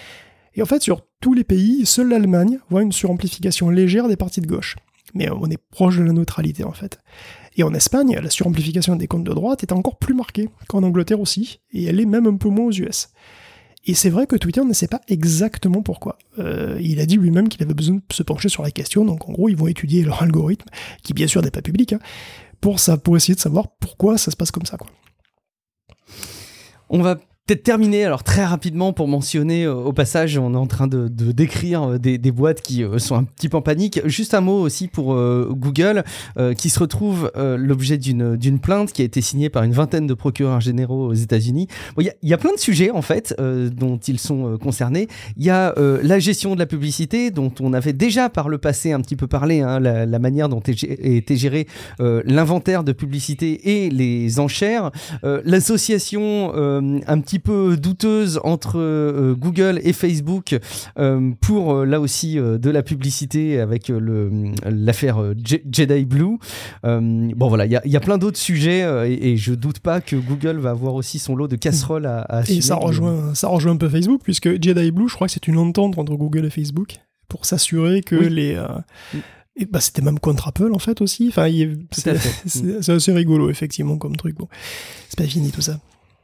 Et en fait sur tous les pays, seule l'Allemagne voit une suramplification légère des partis de gauche. Mais on est proche de la neutralité en fait. Et en Espagne, la suramplification des comptes de droite est encore plus marquée qu'en Angleterre aussi, et elle est même un peu moins aux U S. Et c'est vrai que Twitter ne sait pas exactement pourquoi. Euh, il a dit lui-même qu'il avait besoin de se pencher sur la question, donc en gros ils vont étudier leur algorithme, qui bien sûr n'est pas public, hein, pour, ça, pour essayer de savoir pourquoi ça se passe comme ça, quoi. On va peut-être terminer alors très rapidement pour mentionner euh, au passage, on est en train de, de décrire euh, des, des boîtes qui euh, sont un petit peu en panique. Juste un mot aussi pour euh, Google euh, qui se retrouve euh, l'objet d'une, d'une plainte qui a été signée par une vingtaine de procureurs généraux aux États-Unis. Bon, y a, y a plein de sujets en fait euh, dont ils sont euh, concernés. Il y a euh, la gestion de la publicité dont on avait déjà par le passé un petit peu parlé, hein, la, la manière dont était géré euh, l'inventaire de publicité et les enchères. Euh, l'association euh, un petit peu douteuse entre euh, Google et Facebook euh, pour euh, là aussi euh, de la publicité avec euh, le, l'affaire euh, J- Jedi Blue. Euh, bon voilà, il y, y a plein d'autres sujets euh, et, et je doute pas que Google va avoir aussi son lot de casseroles à, à assumer. Et ça rejoint, ça rejoint un peu Facebook, puisque Jedi Blue, je crois que c'est une entente entre Google et Facebook pour s'assurer que oui. les... Euh, Et bah, c'était même contre Apple en fait aussi. Enfin, il est, c'est, c'est, c'est assez rigolo effectivement comme truc. Bon, c'est pas fini tout ça.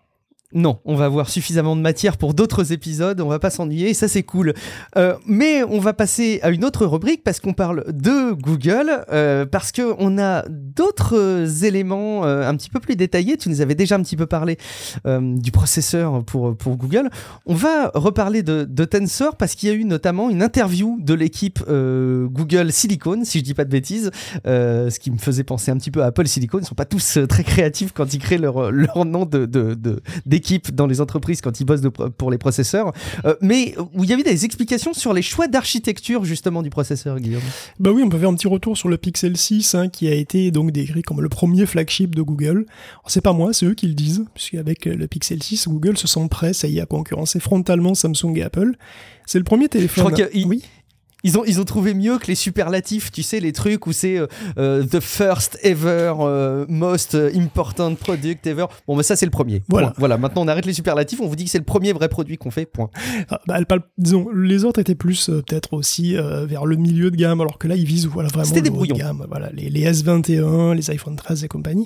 Non, on va avoir suffisamment de matière pour d'autres épisodes, on va pas s'ennuyer, et ça c'est cool. Euh, mais on va passer à une autre rubrique parce qu'on parle de Google, euh, parce qu'on a d'autres éléments euh, un petit peu plus détaillés. Tu nous avais déjà un petit peu parlé euh, du processeur pour, pour Google. On va reparler de, de Tensor parce qu'il y a eu notamment une interview de l'équipe euh, Google Silicon, si je dis pas de bêtises, euh, ce qui me faisait penser un petit peu à Apple Silicon. Ils sont pas tous euh, très créatifs quand ils créent leur, leur nom de, de, de, d'équipe dans les entreprises quand ils bossent de, pour les processeurs, euh, mais où il y avait des explications sur les choix d'architecture justement du processeur, Guillaume. Bah oui, on peut faire un petit retour sur le Pixel six hein, qui a été donc décrit comme le premier flagship de Google. Alors, c'est pas moi, c'est eux qui le disent, puisqu'avec le Pixel six, Google se sent prêt, ça y est, à concurrencer frontalement Samsung et Apple. C'est le premier téléphone. Je crois qu'il... Oui. Ils ont, ils ont trouvé mieux que les superlatifs, tu sais, les trucs où c'est euh, the first ever, euh, most important product ever. Bon, mais ça, c'est le premier. Voilà. Point. Voilà. Maintenant, on arrête les superlatifs, on vous dit que c'est le premier vrai produit qu'on fait, point. Ah, bah, disons, les autres étaient plus euh, peut-être aussi euh, vers le milieu de gamme, alors que là, ils visent voilà, vraiment C'était le des haut de gamme. Voilà, les, les S vingt et un, les iPhone treize et compagnie.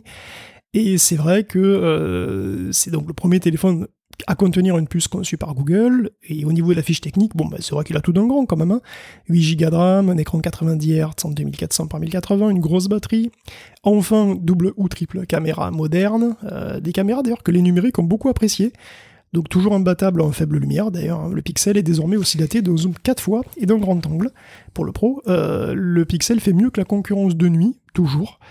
Et c'est vrai que euh, c'est donc le premier téléphone à contenir une puce conçue par Google, et au niveau de la fiche technique, bon, bah, c'est vrai qu'il a tout d'un grand quand même, hein. huit giga de RAM, un écran quatre-vingt-dix hertz en deux mille quatre cents par mille quatre-vingts, une grosse batterie, enfin double ou triple caméra moderne, euh, des caméras d'ailleurs que les numériques ont beaucoup appréciées, donc toujours imbattable en faible lumière d'ailleurs, hein. Le Pixel est désormais aussi daté d'un zoom quatre fois et d'un grand angle. Pour le Pro, euh, le Pixel fait mieux que la concurrence de nuit, toujours.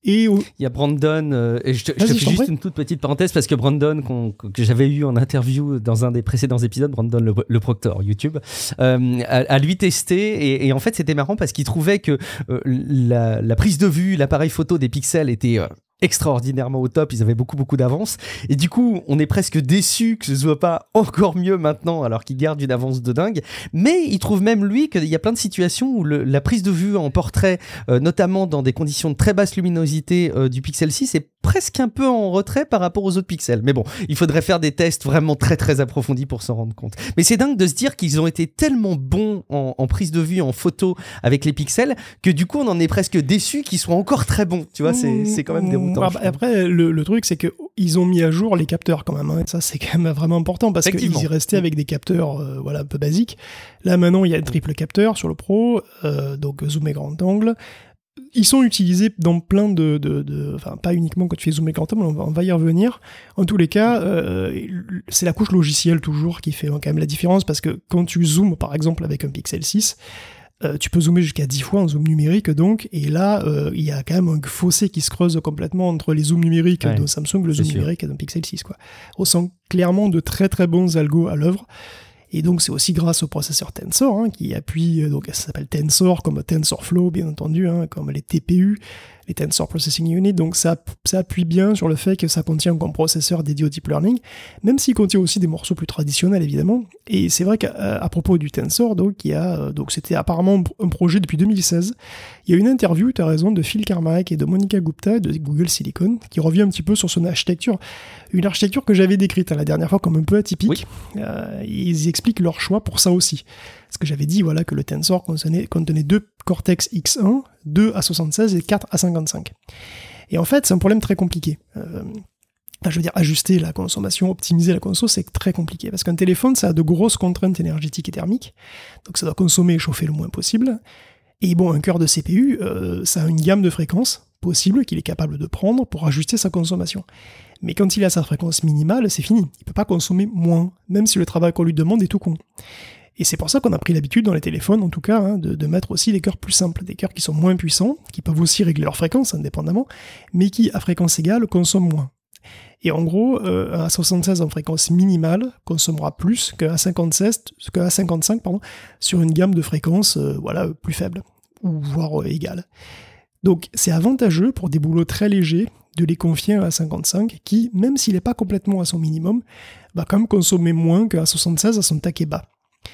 Et au... Il y a Brandon, euh, et je te, je te fais juste prie. Une toute petite parenthèse parce que Brandon, qu'on, que j'avais eu en interview dans un des précédents épisodes, Brandon le, le Proctor, YouTube, euh, a, a lui testé et, et en fait c'était marrant parce qu'il trouvait que euh, la, la prise de vue, l'appareil photo des pixels était euh, extraordinairement au top, ils avaient beaucoup beaucoup d'avance et du coup on est presque déçu que ce soit pas encore mieux maintenant alors qu'ils gardent une avance de dingue, mais il trouve même lui qu'il y a plein de situations où le, la prise de vue en portrait, euh, notamment dans des conditions de très basse luminosité euh, du Pixel six est presque un peu en retrait par rapport aux autres pixels, mais bon, il faudrait faire des tests vraiment très très approfondis pour s'en rendre compte. Mais c'est dingue de se dire qu'ils ont été tellement bons en, en prise de vue, en photo avec les pixels, que du coup on en est presque déçu qu'ils soient encore très bons, tu vois, c'est, c'est quand même déroutant. Après, le, le truc, c'est qu'ils ont mis à jour les capteurs quand même. Hein. Ça, c'est quand même vraiment important parce qu'ils y restaient avec des capteurs euh, voilà, un peu basiques. Là, maintenant, il y a le triple capteur sur le Pro, euh, donc zoom et grand angle. Ils sont utilisés dans plein de, de, de... Enfin, pas uniquement quand tu fais zoom et grand angle, on va, on va y revenir. En tous les cas, euh, c'est la couche logicielle toujours qui fait quand même la différence parce que quand tu zoomes, par exemple, avec un Pixel six... Euh, tu peux zoomer jusqu'à dix fois en zoom numérique donc, et là il euh, y a quand même un fossé qui se creuse complètement entre les zooms numériques ouais, de Samsung et le zoom sûr. numérique d'un Pixel six quoi. On sent clairement de très très bons algos à l'œuvre, et donc c'est aussi grâce au processeur Tensor hein, qui appuie, donc ça s'appelle Tensor comme TensorFlow bien entendu, hein, comme les T P U, les Tensor Processing Unit, donc ça, ça appuie bien sur le fait que ça contient un processeur dédié au deep learning, même s'il contient aussi des morceaux plus traditionnels évidemment. Et c'est vrai qu'à à propos du Tensor, donc, il y a, donc c'était apparemment un projet depuis deux mille seize. Il y a une interview, tu as raison, de Phil Carmack et de Monica Gupta de Google Silicon qui revient un petit peu sur son architecture, une architecture que j'avais décrite hein, la dernière fois comme un peu atypique. Oui. Euh, ils expliquent leur choix pour ça aussi. Parce que j'avais dit voilà, que le Tensor contenait, contenait deux Cortex X un, deux A soixante-seize et quatre A cinquante-cinq. Et en fait, c'est un problème très compliqué. Euh, enfin, je veux dire, ajuster la consommation, optimiser la conso, c'est très compliqué. Parce qu'un téléphone, ça a de grosses contraintes énergétiques et thermiques. Donc ça doit consommer et chauffer le moins possible. Et bon, un cœur de C P U, euh, ça a une gamme de fréquences possibles qu'il est capable de prendre pour ajuster sa consommation. Mais quand il a sa fréquence minimale, c'est fini. Il peut pas consommer moins, même si le travail qu'on lui demande est tout con. Et c'est pour ça qu'on a pris l'habitude dans les téléphones, en tout cas, hein, de, de mettre aussi des cœurs plus simples, des cœurs qui sont moins puissants, qui peuvent aussi régler leur fréquence indépendamment, mais qui, à fréquence égale, consomment moins. Et en gros, euh, un A soixante-seize en fréquence minimale consommera plus qu'un A cinquante-seize, qu'un A cinquante-cinq pardon, sur une gamme de fréquences euh, voilà, plus faible, ou voire euh, égale. Donc c'est avantageux pour des boulots très légers de les confier à un A cinquante-cinq qui, même s'il n'est pas complètement à son minimum, va quand même consommer moins qu'un A soixante-seize à son taquet bas.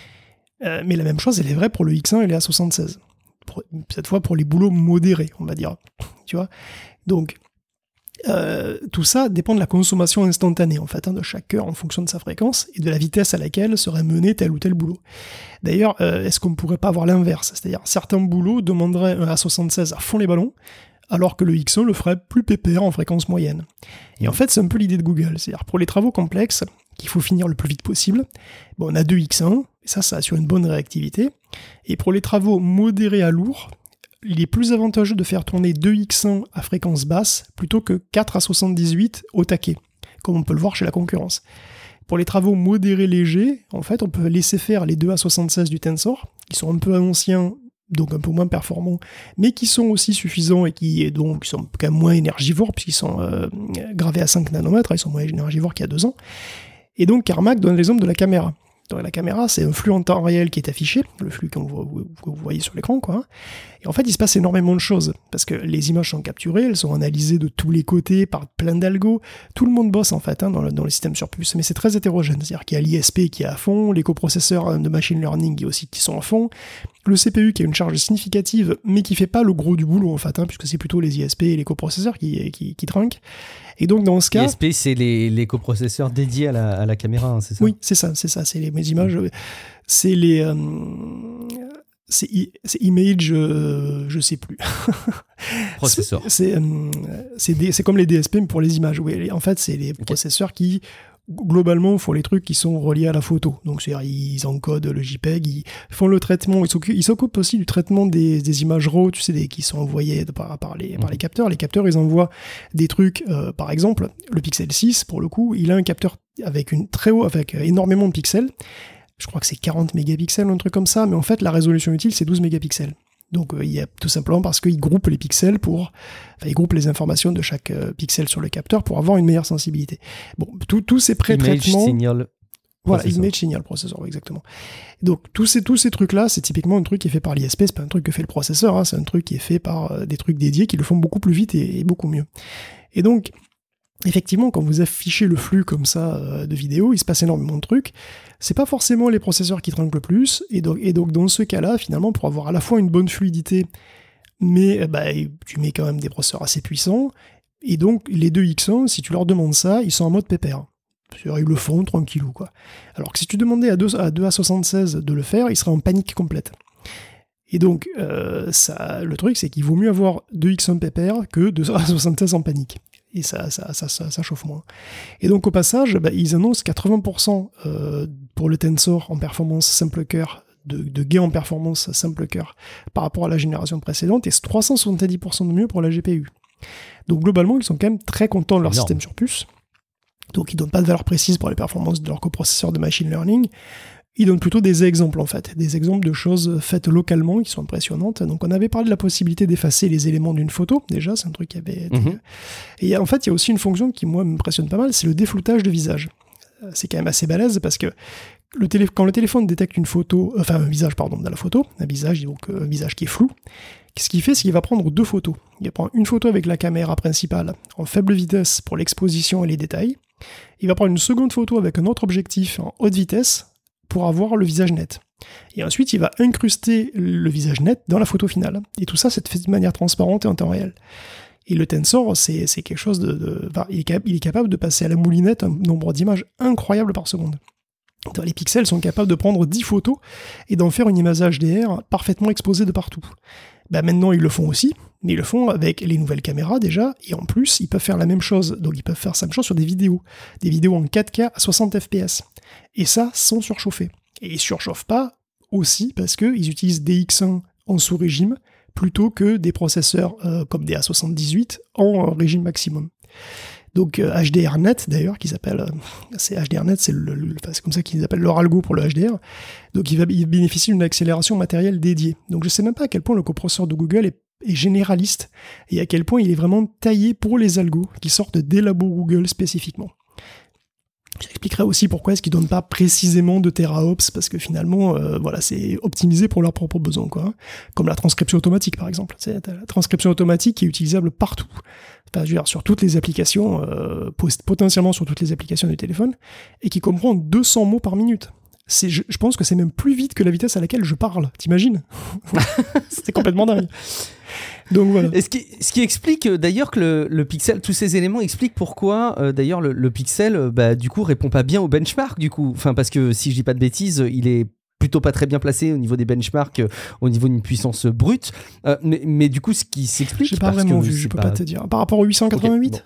Euh, mais la même chose, elle est vraie pour le X un et les A soixante-seize. Pour, cette fois pour les boulots modérés, on va dire. Tu vois ? Donc, euh, tout ça dépend de la consommation instantanée, en fait, hein, de chaque cœur en fonction de sa fréquence et de la vitesse à laquelle serait mené tel ou tel boulot. D'ailleurs, euh, est-ce qu'on ne pourrait pas avoir l'inverse ? C'est-à-dire, certains boulots demanderaient un A soixante-seize à fond les ballons, alors que le X un le ferait plus pépère en fréquence moyenne. Et en fait, c'est un peu l'idée de Google. C'est-à-dire, pour les travaux complexes, qu'il faut finir le plus vite possible, bon, on a deux X un, et ça, ça assure une bonne réactivité. Et pour les travaux modérés à lourds, il est plus avantageux de faire tourner deux X un à fréquence basse plutôt que quatre A soixante-dix-huit au taquet, comme on peut le voir chez la concurrence. Pour les travaux modérés légers, en fait, on peut laisser faire les deux A soixante-seize du Tensor, qui sont un peu anciens, donc un peu moins performants, mais qui sont aussi suffisants et qui, donc, qui sont quand même moins énergivores, puisqu'ils sont euh, gravés à cinq nanomètres, ils sont moins énergivores qu'il y a deux ans. Et donc Carmack donne l'exemple de la caméra. Donc la caméra, c'est un flux en temps réel qui est affiché, le flux que vous, vous voyez sur l'écran, quoi. Et en fait, il se passe énormément de choses, parce que les images sont capturées, elles sont analysées de tous les côtés par plein d'algos. Tout le monde bosse, en fait, hein, dans, le, dans les systèmes sur puce, mais c'est très hétérogène. C'est-à-dire qu'il y a l'I S P qui est à fond, les coprocesseurs de machine learning qui aussi qui sont à fond, le C P U qui a une charge significative, mais qui fait pas le gros du boulot, en fait, hein, puisque c'est plutôt les I S P et les coprocesseurs qui, qui, qui trinquent. Et donc, dans ce cas... I S P, c'est les, les coprocesseurs dédiés à la, à la caméra, hein, c'est ça ? Oui, c'est ça, c'est ça, c'est les, mes images, c'est les... Euh, c'est, c'est image, euh, je sais plus. Processeur. C'est, euh, c'est, des, c'est comme les D S P, mais pour les images, oui. En fait, c'est les okay. processeurs qui... globalement, font les trucs qui sont reliés à la photo. Donc, c'est-à-dire, ils encodent le JPEG, ils font le traitement, ils s'occupent, ils s'occupent aussi du traitement des, des images RAW, tu sais, des, qui sont envoyées par, par, les, par les capteurs. Les capteurs, ils envoient des trucs, euh, par exemple, le Pixel six, pour le coup, il a un capteur avec, une très haut, avec énormément de pixels. Je crois que c'est quarante mégapixels, un truc comme ça, mais en fait, la résolution utile, c'est douze mégapixels. Donc euh, il y a tout simplement parce qu'ils groupent les pixels pour, enfin ils groupent les informations de chaque euh, pixel sur le capteur pour avoir une meilleure sensibilité. Bon, tous ces pré-traitements. Image signal. Voilà, processor. image signal processor, ouais, exactement. Donc tous ces tous ces trucs là, c'est typiquement un truc qui est fait par l'I S P, c'est pas un truc que fait le processeur, hein, c'est un truc qui est fait par euh, des trucs dédiés qui le font beaucoup plus vite et, et beaucoup mieux. Et donc effectivement, quand vous affichez le flux comme ça euh, de vidéos, il se passe énormément de trucs. C'est pas forcément les processeurs qui trinquent le plus, et donc, et donc dans ce cas-là, finalement, pour avoir à la fois une bonne fluidité, mais euh, bah, tu mets quand même des processeurs assez puissants, et donc les deux X un, si tu leur demandes ça, ils sont en mode pépère. C'est-à-dire, ils le font tranquillou, quoi. Alors que si tu demandais à deux A soixante-seize de le faire, ils seraient en panique complète. Et donc, euh, ça, le truc, c'est qu'il vaut mieux avoir deux X un pépère que deux A soixante-seize en panique. Et ça, ça, ça, ça, ça chauffe moins. Et donc, au passage, bah, ils annoncent quatre-vingts pour cent euh, pour le Tensor en performance simple cœur, de, de gain en performance simple cœur par rapport à la génération précédente, et trois cent soixante-dix pour cent de mieux pour la G P U. Donc, globalement, ils sont quand même très contents de leur Énorme. système sur puce. Donc, ils donnent pas de valeur précise pour les performances de leur coprocesseur de machine learning. Ils donnent plutôt des exemples, en fait, des exemples de choses faites localement qui sont impressionnantes. Donc, on avait parlé de la possibilité d'effacer les éléments d'une photo, déjà, c'est un truc qui avait été... Mm-hmm. Et en fait, il y a aussi une fonction qui, moi, m'impressionne pas mal, c'est le défloutage de visage. C'est quand même assez balèze, parce que le télé... quand le téléphone détecte une photo, enfin, un visage, pardon, dans la photo, un visage, donc un visage qui est flou, ce qu'il fait, c'est qu'il va prendre deux photos. Il va prendre une photo avec la caméra principale en faible vitesse pour l'exposition et les détails. Il va prendre une seconde photo avec un autre objectif en haute vitesse pour avoir le visage net. Et ensuite, il va incruster le visage net dans la photo finale. Et tout ça, c'est fait de manière transparente et en temps réel. Et le Tensor, c'est, c'est quelque chose de... de enfin, il, est capable, il est capable de passer à la moulinette un nombre d'images incroyable par seconde. Donc, les pixels sont capables de prendre dix photos et d'en faire une image H D R parfaitement exposée de partout. Ben maintenant, ils le font aussi, mais ils le font avec les nouvelles caméras déjà, et en plus, ils peuvent faire la même chose. Donc, ils peuvent faire la même chose sur des vidéos. Des vidéos en quatre K à soixante F P S. Et ça, sans surchauffer. Et ils surchauffent pas aussi parce qu'ils utilisent des X un en sous-régime plutôt que des processeurs euh, comme des A soixante-dix-huit en euh, régime maximum. Donc euh, H D R net d'ailleurs, qui s'appelle, euh, c'est H D R net, c'est, le, le, c'est comme ça qu'ils appellent leur algo pour le H D R. Donc il, va, il bénéficie d'une accélération matérielle dédiée. Donc je sais même pas à quel point le coprocesseur de Google est, est généraliste et à quel point il est vraiment taillé pour les algos qui sortent des labos Google spécifiquement. J'expliquerai aussi pourquoi est-ce qu'ils ne donnent pas précisément de teraops, parce que finalement, euh, voilà, c'est optimisé pour leurs propres besoins, quoi. Comme la transcription automatique, par exemple. C'est la transcription automatique qui est utilisable partout. Enfin, je veux dire, sur toutes les applications, euh, potentiellement sur toutes les applications du téléphone, et qui comprend deux cents mots par minute. C'est, je, je pense que c'est même plus vite que la vitesse à laquelle je parle. T'imagines ? C'est complètement dingue. Donc voilà. Et ce, qui, ce qui explique euh, d'ailleurs que le, le pixel, tous ces éléments expliquent pourquoi euh, d'ailleurs le, le pixel, euh, bah, du coup, répond pas bien au benchmark, du coup. Enfin, parce que si je dis pas de bêtises, il est plutôt pas très bien placé au niveau des benchmarks, euh, au niveau d'une puissance brute. Euh, mais, mais du coup, ce qui s'explique. J'ai pas vraiment vu, je peux pas... pas te dire. Par rapport au huit cent quatre-vingt-huit okay, bon.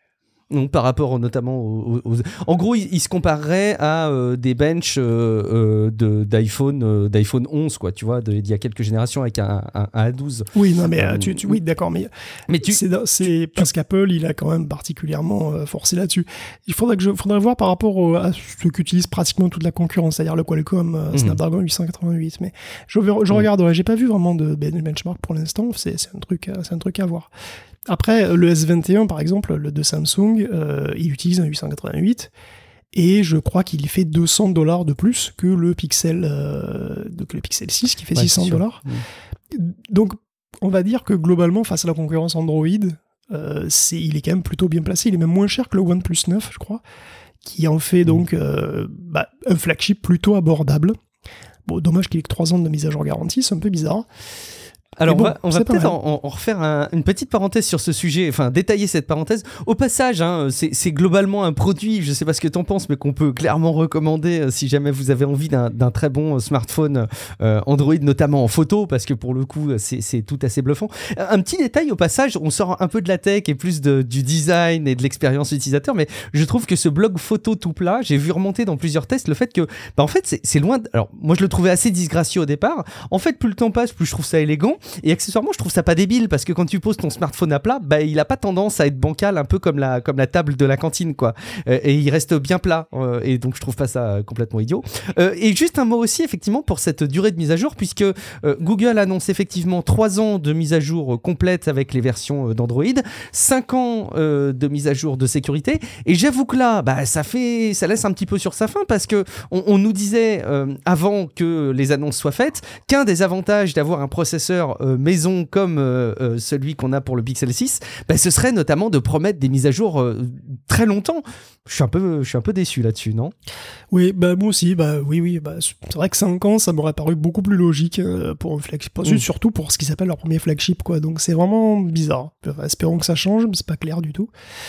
Donc, par rapport notamment aux, aux... En gros, il, il se comparerait à euh, des benches euh, euh, de, d'iPhone, euh, d'iPhone onze, quoi, tu vois, de, d'il y a quelques générations avec un, un, un A douze. Oui, non, mais euh, tu, tu, oui, d'accord, mais, mais tu, c'est, c'est tu, parce qu'Apple, il a quand même particulièrement euh, forcé là-dessus. Il faudrait que je, faudrait voir par rapport au, à ce qu'utilise pratiquement toute la concurrence, c'est-à-dire le Qualcomm euh, mm-hmm. Snapdragon huit cent quatre-vingt-huit. Mais je, je mm-hmm. regarderai, j'ai pas vu vraiment de benchmark pour l'instant. C'est, c'est un truc, c'est un truc à voir. Après, le S vingt et un, par exemple, le de Samsung, euh, il utilise un huit cent quatre-vingt-huit et je crois qu'il fait deux cents dollars de plus que le Pixel, euh, que le Pixel six qui fait ouais, six cents dollars. Mmh. Donc, on va dire que globalement, face à la concurrence Android, euh, c'est, il est quand même plutôt bien placé. Il est même moins cher que le OnePlus neuf, je crois, qui en fait donc euh, bah, un flagship plutôt abordable. Bon, dommage qu'il ait que trois ans de mise à jour garantie, c'est un peu bizarre. Alors, bon, on va, on va peut-être en, en refaire un, une petite parenthèse sur ce sujet, enfin détailler cette parenthèse. Au passage, hein, c'est, c'est globalement un produit, je ne sais pas ce que tu en penses, mais qu'on peut clairement recommander euh, si jamais vous avez envie d'un, d'un très bon smartphone euh, Android, notamment en photo, parce que pour le coup, c'est, c'est tout assez bluffant. Un petit détail au passage, on sort un peu de la tech et plus de, du design et de l'expérience utilisateur, mais je trouve que ce blog photo tout plat, j'ai vu remonter dans plusieurs tests le fait que, bah, en fait, c'est, c'est loin. De, alors, moi, je le trouvais assez disgracieux au départ. En fait, plus le temps passe, plus je trouve ça élégant. Et accessoirement, je trouve ça pas débile parce que quand tu poses ton smartphone à plat, bah, il a pas tendance à être bancal, un peu comme la, comme la table de la cantine, quoi. Euh, et il reste bien plat. Euh, et donc, je trouve pas ça complètement idiot. Euh, et juste un mot aussi, effectivement, pour cette durée de mise à jour, puisque euh, Google annonce effectivement trois ans de mise à jour euh, complète avec les versions euh, d'Android, cinq ans euh, de mise à jour de sécurité. Et j'avoue que là, bah, ça fait, ça laisse un petit peu sur sa faim parce que on, on nous disait euh, avant que les annonces soient faites qu'un des avantages d'avoir un processeur euh, maison comme euh, euh, celui qu'on a pour le Pixel six, bah, ce serait notamment de promettre des mises à jour euh, très longtemps. Je suis un peu, je suis un peu déçu là-dessus, non ? Oui, bah moi aussi, bah oui, oui, bah c'est vrai que cinq ans, ça m'aurait paru beaucoup plus logique euh, pour un flagship, mmh. surtout pour ce qui s'appelle leur premier flagship, quoi. Donc c'est vraiment bizarre. Enfin, espérons que ça change, mais c'est pas clair du tout.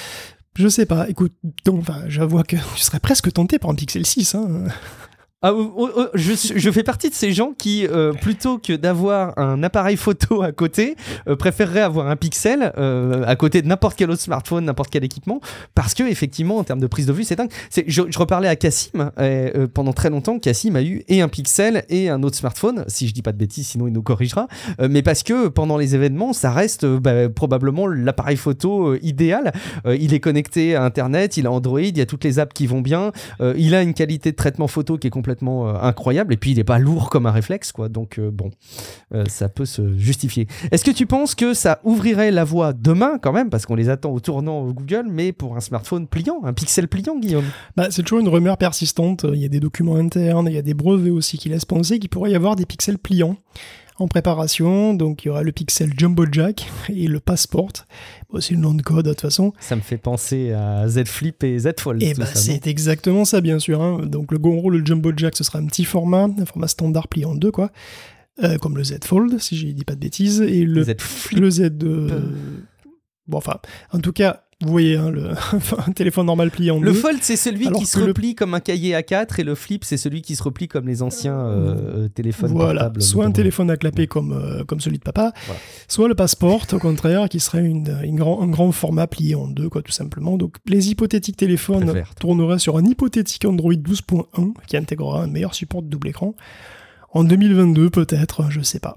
Je sais pas. Écoute, donc, enfin, j'avoue que je serais presque tenté par un Pixel six, hein. Ah, oh, oh, je, je fais partie de ces gens qui, euh, plutôt que d'avoir un appareil photo à côté, euh, préféreraient avoir un Pixel euh, à côté de n'importe quel autre smartphone, n'importe quel équipement, parce que effectivement, en termes de prise de vue, c'est dingue. C'est, je, je reparlais à Cassim, et, euh, pendant très longtemps, Cassim a eu et un Pixel et un autre smartphone, si je dis pas de bêtises, sinon il nous corrigera, euh, mais parce que pendant les événements, ça reste euh, bah, probablement l'appareil photo euh, idéal. Euh, il est connecté à Internet, il a Android, il y a toutes les apps qui vont bien, euh, il a une qualité de traitement photo qui est complètement Euh, incroyable, et puis il n'est pas lourd comme un réflexe, quoi. Donc euh, bon, euh, ça peut se justifier. Est-ce que tu penses que ça ouvrirait la voie demain quand même, parce qu'on les attend au tournant Google, mais pour un smartphone pliant, un Pixel pliant, Guillaume ? Bah, c'est toujours une rumeur persistante, il y a des documents internes, il y a des brevets aussi qui laissent penser qu'il pourrait y avoir des pixels pliants en préparation. Donc il y aura le Pixel Jumbo Jack et le Passport. Bon, c'est le nom de code de toute façon. Ça me fait penser à Z Flip et Z Fold. Et bah, ça, c'est non exactement ça, bien sûr, hein. Donc le gros, le Jumbo Jack, ce sera un petit format, un format standard plié en deux, quoi. Euh, comme le Z Fold, si je dis pas de bêtises. Et le Z Flip. Le Z. Euh... Bon, enfin, en tout cas. Vous voyez, hein, le un téléphone normal plié en deux. Le Fold, c'est celui qui se replie le... comme un cahier A quatre, et le Flip, c'est celui qui se replie comme les anciens euh, téléphones voilà. portables. Soit un téléphone à clapper comme, euh, comme celui de papa, voilà. Soit le Passport, au contraire, qui serait une, une grand, un grand format plié en deux, quoi, tout simplement. Donc, les hypothétiques téléphones tourneraient sur un hypothétique Android douze point un qui intégrera un meilleur support de double écran. En deux mille vingt-deux, peut-être, je sais pas.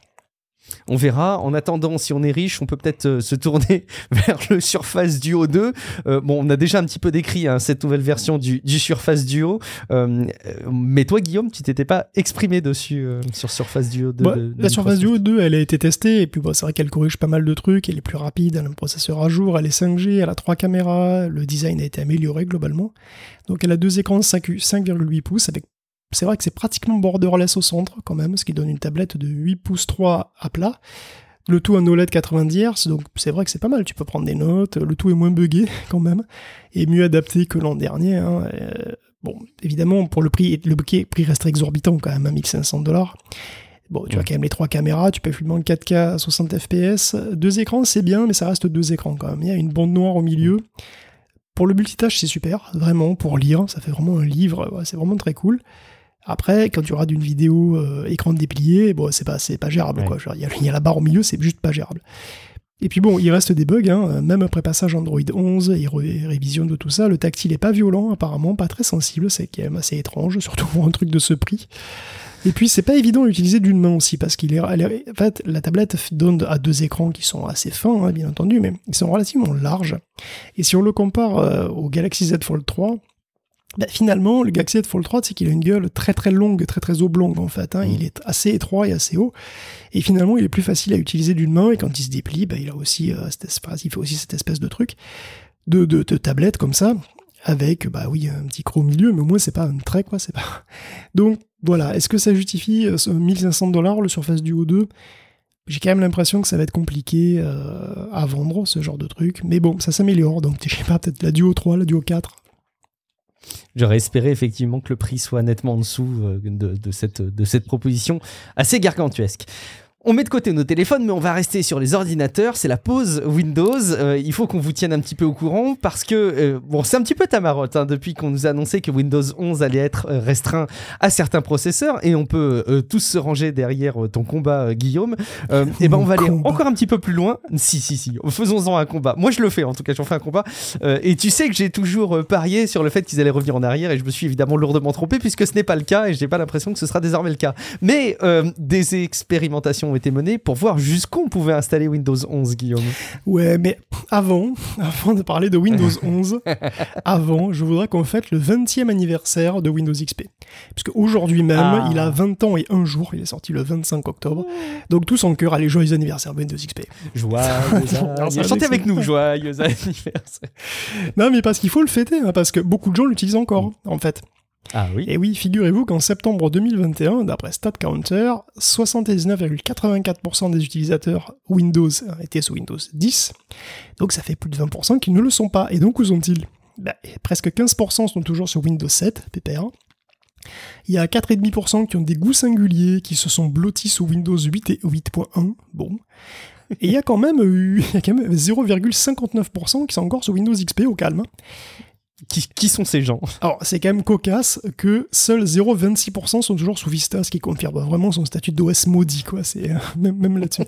On verra. En attendant, si on est riche, on peut peut-être euh, se tourner vers le Surface Duo deux. Euh, bon, on a déjà un petit peu décrit hein, cette nouvelle version du, du Surface Duo. Euh, mais toi, Guillaume, tu t'étais pas exprimé dessus euh, sur Surface Duo deux. Bah, de, de la Surface Duo deux, elle a été testée. Et puis, bon, c'est vrai qu'elle corrige pas mal de trucs. Elle est plus rapide, elle a un processeur à jour, elle est cinq G, elle a trois caméras. Le design a été amélioré globalement. Donc, elle a deux écrans cinq virgule huit pouces avec. C'est vrai que c'est pratiquement borderless au centre, quand même, ce qui donne une tablette de huit pouces trois à plat. Le tout en O L E D quatre-vingt-dix hertz, donc c'est vrai que c'est pas mal, tu peux prendre des notes, le tout est moins buggé, quand même, et mieux adapté que l'an dernier. Hein. Euh, bon, évidemment, pour le prix, le prix reste exorbitant, quand même, à mille cinq cents dollars. Bon, tu mmh. as quand même les trois caméras, tu peux filmer en quatre K à soixante F P S. Deux écrans, c'est bien, mais ça reste deux écrans, quand même. Il y a une bande noire au milieu. Pour le multitâche, c'est super, vraiment, pour lire, ça fait vraiment un livre, ouais, c'est vraiment très cool. Après, quand tu auras d'une vidéo euh, écran déplié, bon, c'est pas, c'est pas gérable, ouais. quoi. Il y, y a la barre au milieu, c'est juste pas gérable. Et puis bon, il reste des bugs, hein, même après passage Android onze et ré- révision de tout ça, le tactile est pas violent, apparemment, pas très sensible, c'est quand même assez étrange, surtout pour un truc de ce prix. Et puis, c'est pas évident à utiliser d'une main aussi, parce qu'il est, elle est, en fait, la tablette donne à deux écrans qui sont assez fins, hein, bien entendu, mais ils sont relativement larges. Et si on le compare euh, au Galaxy Z Fold trois, bah, finalement, le Galaxy Z Fold trois, c'est qu'il a une gueule très très longue, très très oblongue en fait. Hein. Mmh. Il est assez étroit et assez haut. Et finalement, il est plus facile à utiliser d'une main. Et quand il se déplie, bah, il a aussi, euh, cette espèce, il fait aussi cette espèce de truc de, de, de tablette comme ça, avec, bah oui, un petit creux au milieu, mais au moins c'est pas un trait, quoi. C'est pas. Donc voilà. Est-ce que ça justifie euh, mille cinq cents dollars le Surface Duo deux ? J'ai quand même l'impression que ça va être compliqué euh, à vendre ce genre de truc. Mais bon, ça s'améliore. Donc je sais pas, peut-être la Duo trois, la Duo quatre. J'aurais espéré effectivement que le prix soit nettement en dessous de, de, cette, de cette proposition assez gargantuesque. On met de côté nos téléphones, mais on va rester sur les ordinateurs. C'est la pause Windows. Euh, il faut qu'on vous tienne un petit peu au courant parce que, euh, bon, c'est un petit peu ta marotte hein, depuis qu'on nous a annoncé que Windows onze allait être euh, restreint à certains processeurs et on peut euh, tous se ranger derrière euh, ton combat, euh, Guillaume. Euh, et ben, on va aller combat. encore un petit peu plus loin. Si, si, si. Faisons-en un combat. Moi, je le fais en tout cas. J'en fais un combat. Euh, et tu sais que j'ai toujours euh, parié sur le fait qu'ils allaient revenir en arrière et je me suis évidemment lourdement trompé puisque ce n'est pas le cas et j'ai pas l'impression que ce sera désormais le cas. Mais euh, des expérimentations ont été menées pour voir jusqu'où on pouvait installer Windows onze, Guillaume. Ouais, mais avant, avant de parler de Windows onze, avant, je voudrais qu'on fête le vingtième anniversaire de Windows X P. Puisque aujourd'hui même, ah. il a vingt ans et un jour, il est sorti le vingt-cinq octobre. Donc tout son cœur, allez, joyeux anniversaire Windows X P. Joyeux anniversaire. Chantez avec nous, joyeux anniversaire. Non, mais parce qu'il faut le fêter, hein, parce que beaucoup de gens l'utilisent encore, en fait. Ah oui. Et oui, figurez-vous qu'en septembre deux mille vingt et un, d'après StatCounter, soixante-dix-neuf virgule quatre-vingt-quatre pour cent des utilisateurs Windows étaient sous Windows dix. Donc ça fait plus de vingt pour cent qui ne le sont pas. Et donc où sont-ils ? Bah, presque quinze pour cent sont toujours sur Windows sept, P P R. Il y a quatre virgule cinq pour cent qui ont des goûts singuliers, qui se sont blottis sous Windows huit et huit point un. Bon. Et il y a quand même, il y a quand même zéro virgule cinquante-neuf pour cent qui sont encore sur Windows X P au calme. Qui, qui sont ces gens ? Alors, c'est quand même cocasse que seuls zéro virgule vingt-six pour cent sont toujours sous Vista, ce qui confirme vraiment son statut d'O S maudit, quoi. C'est euh, même, même là-dessus.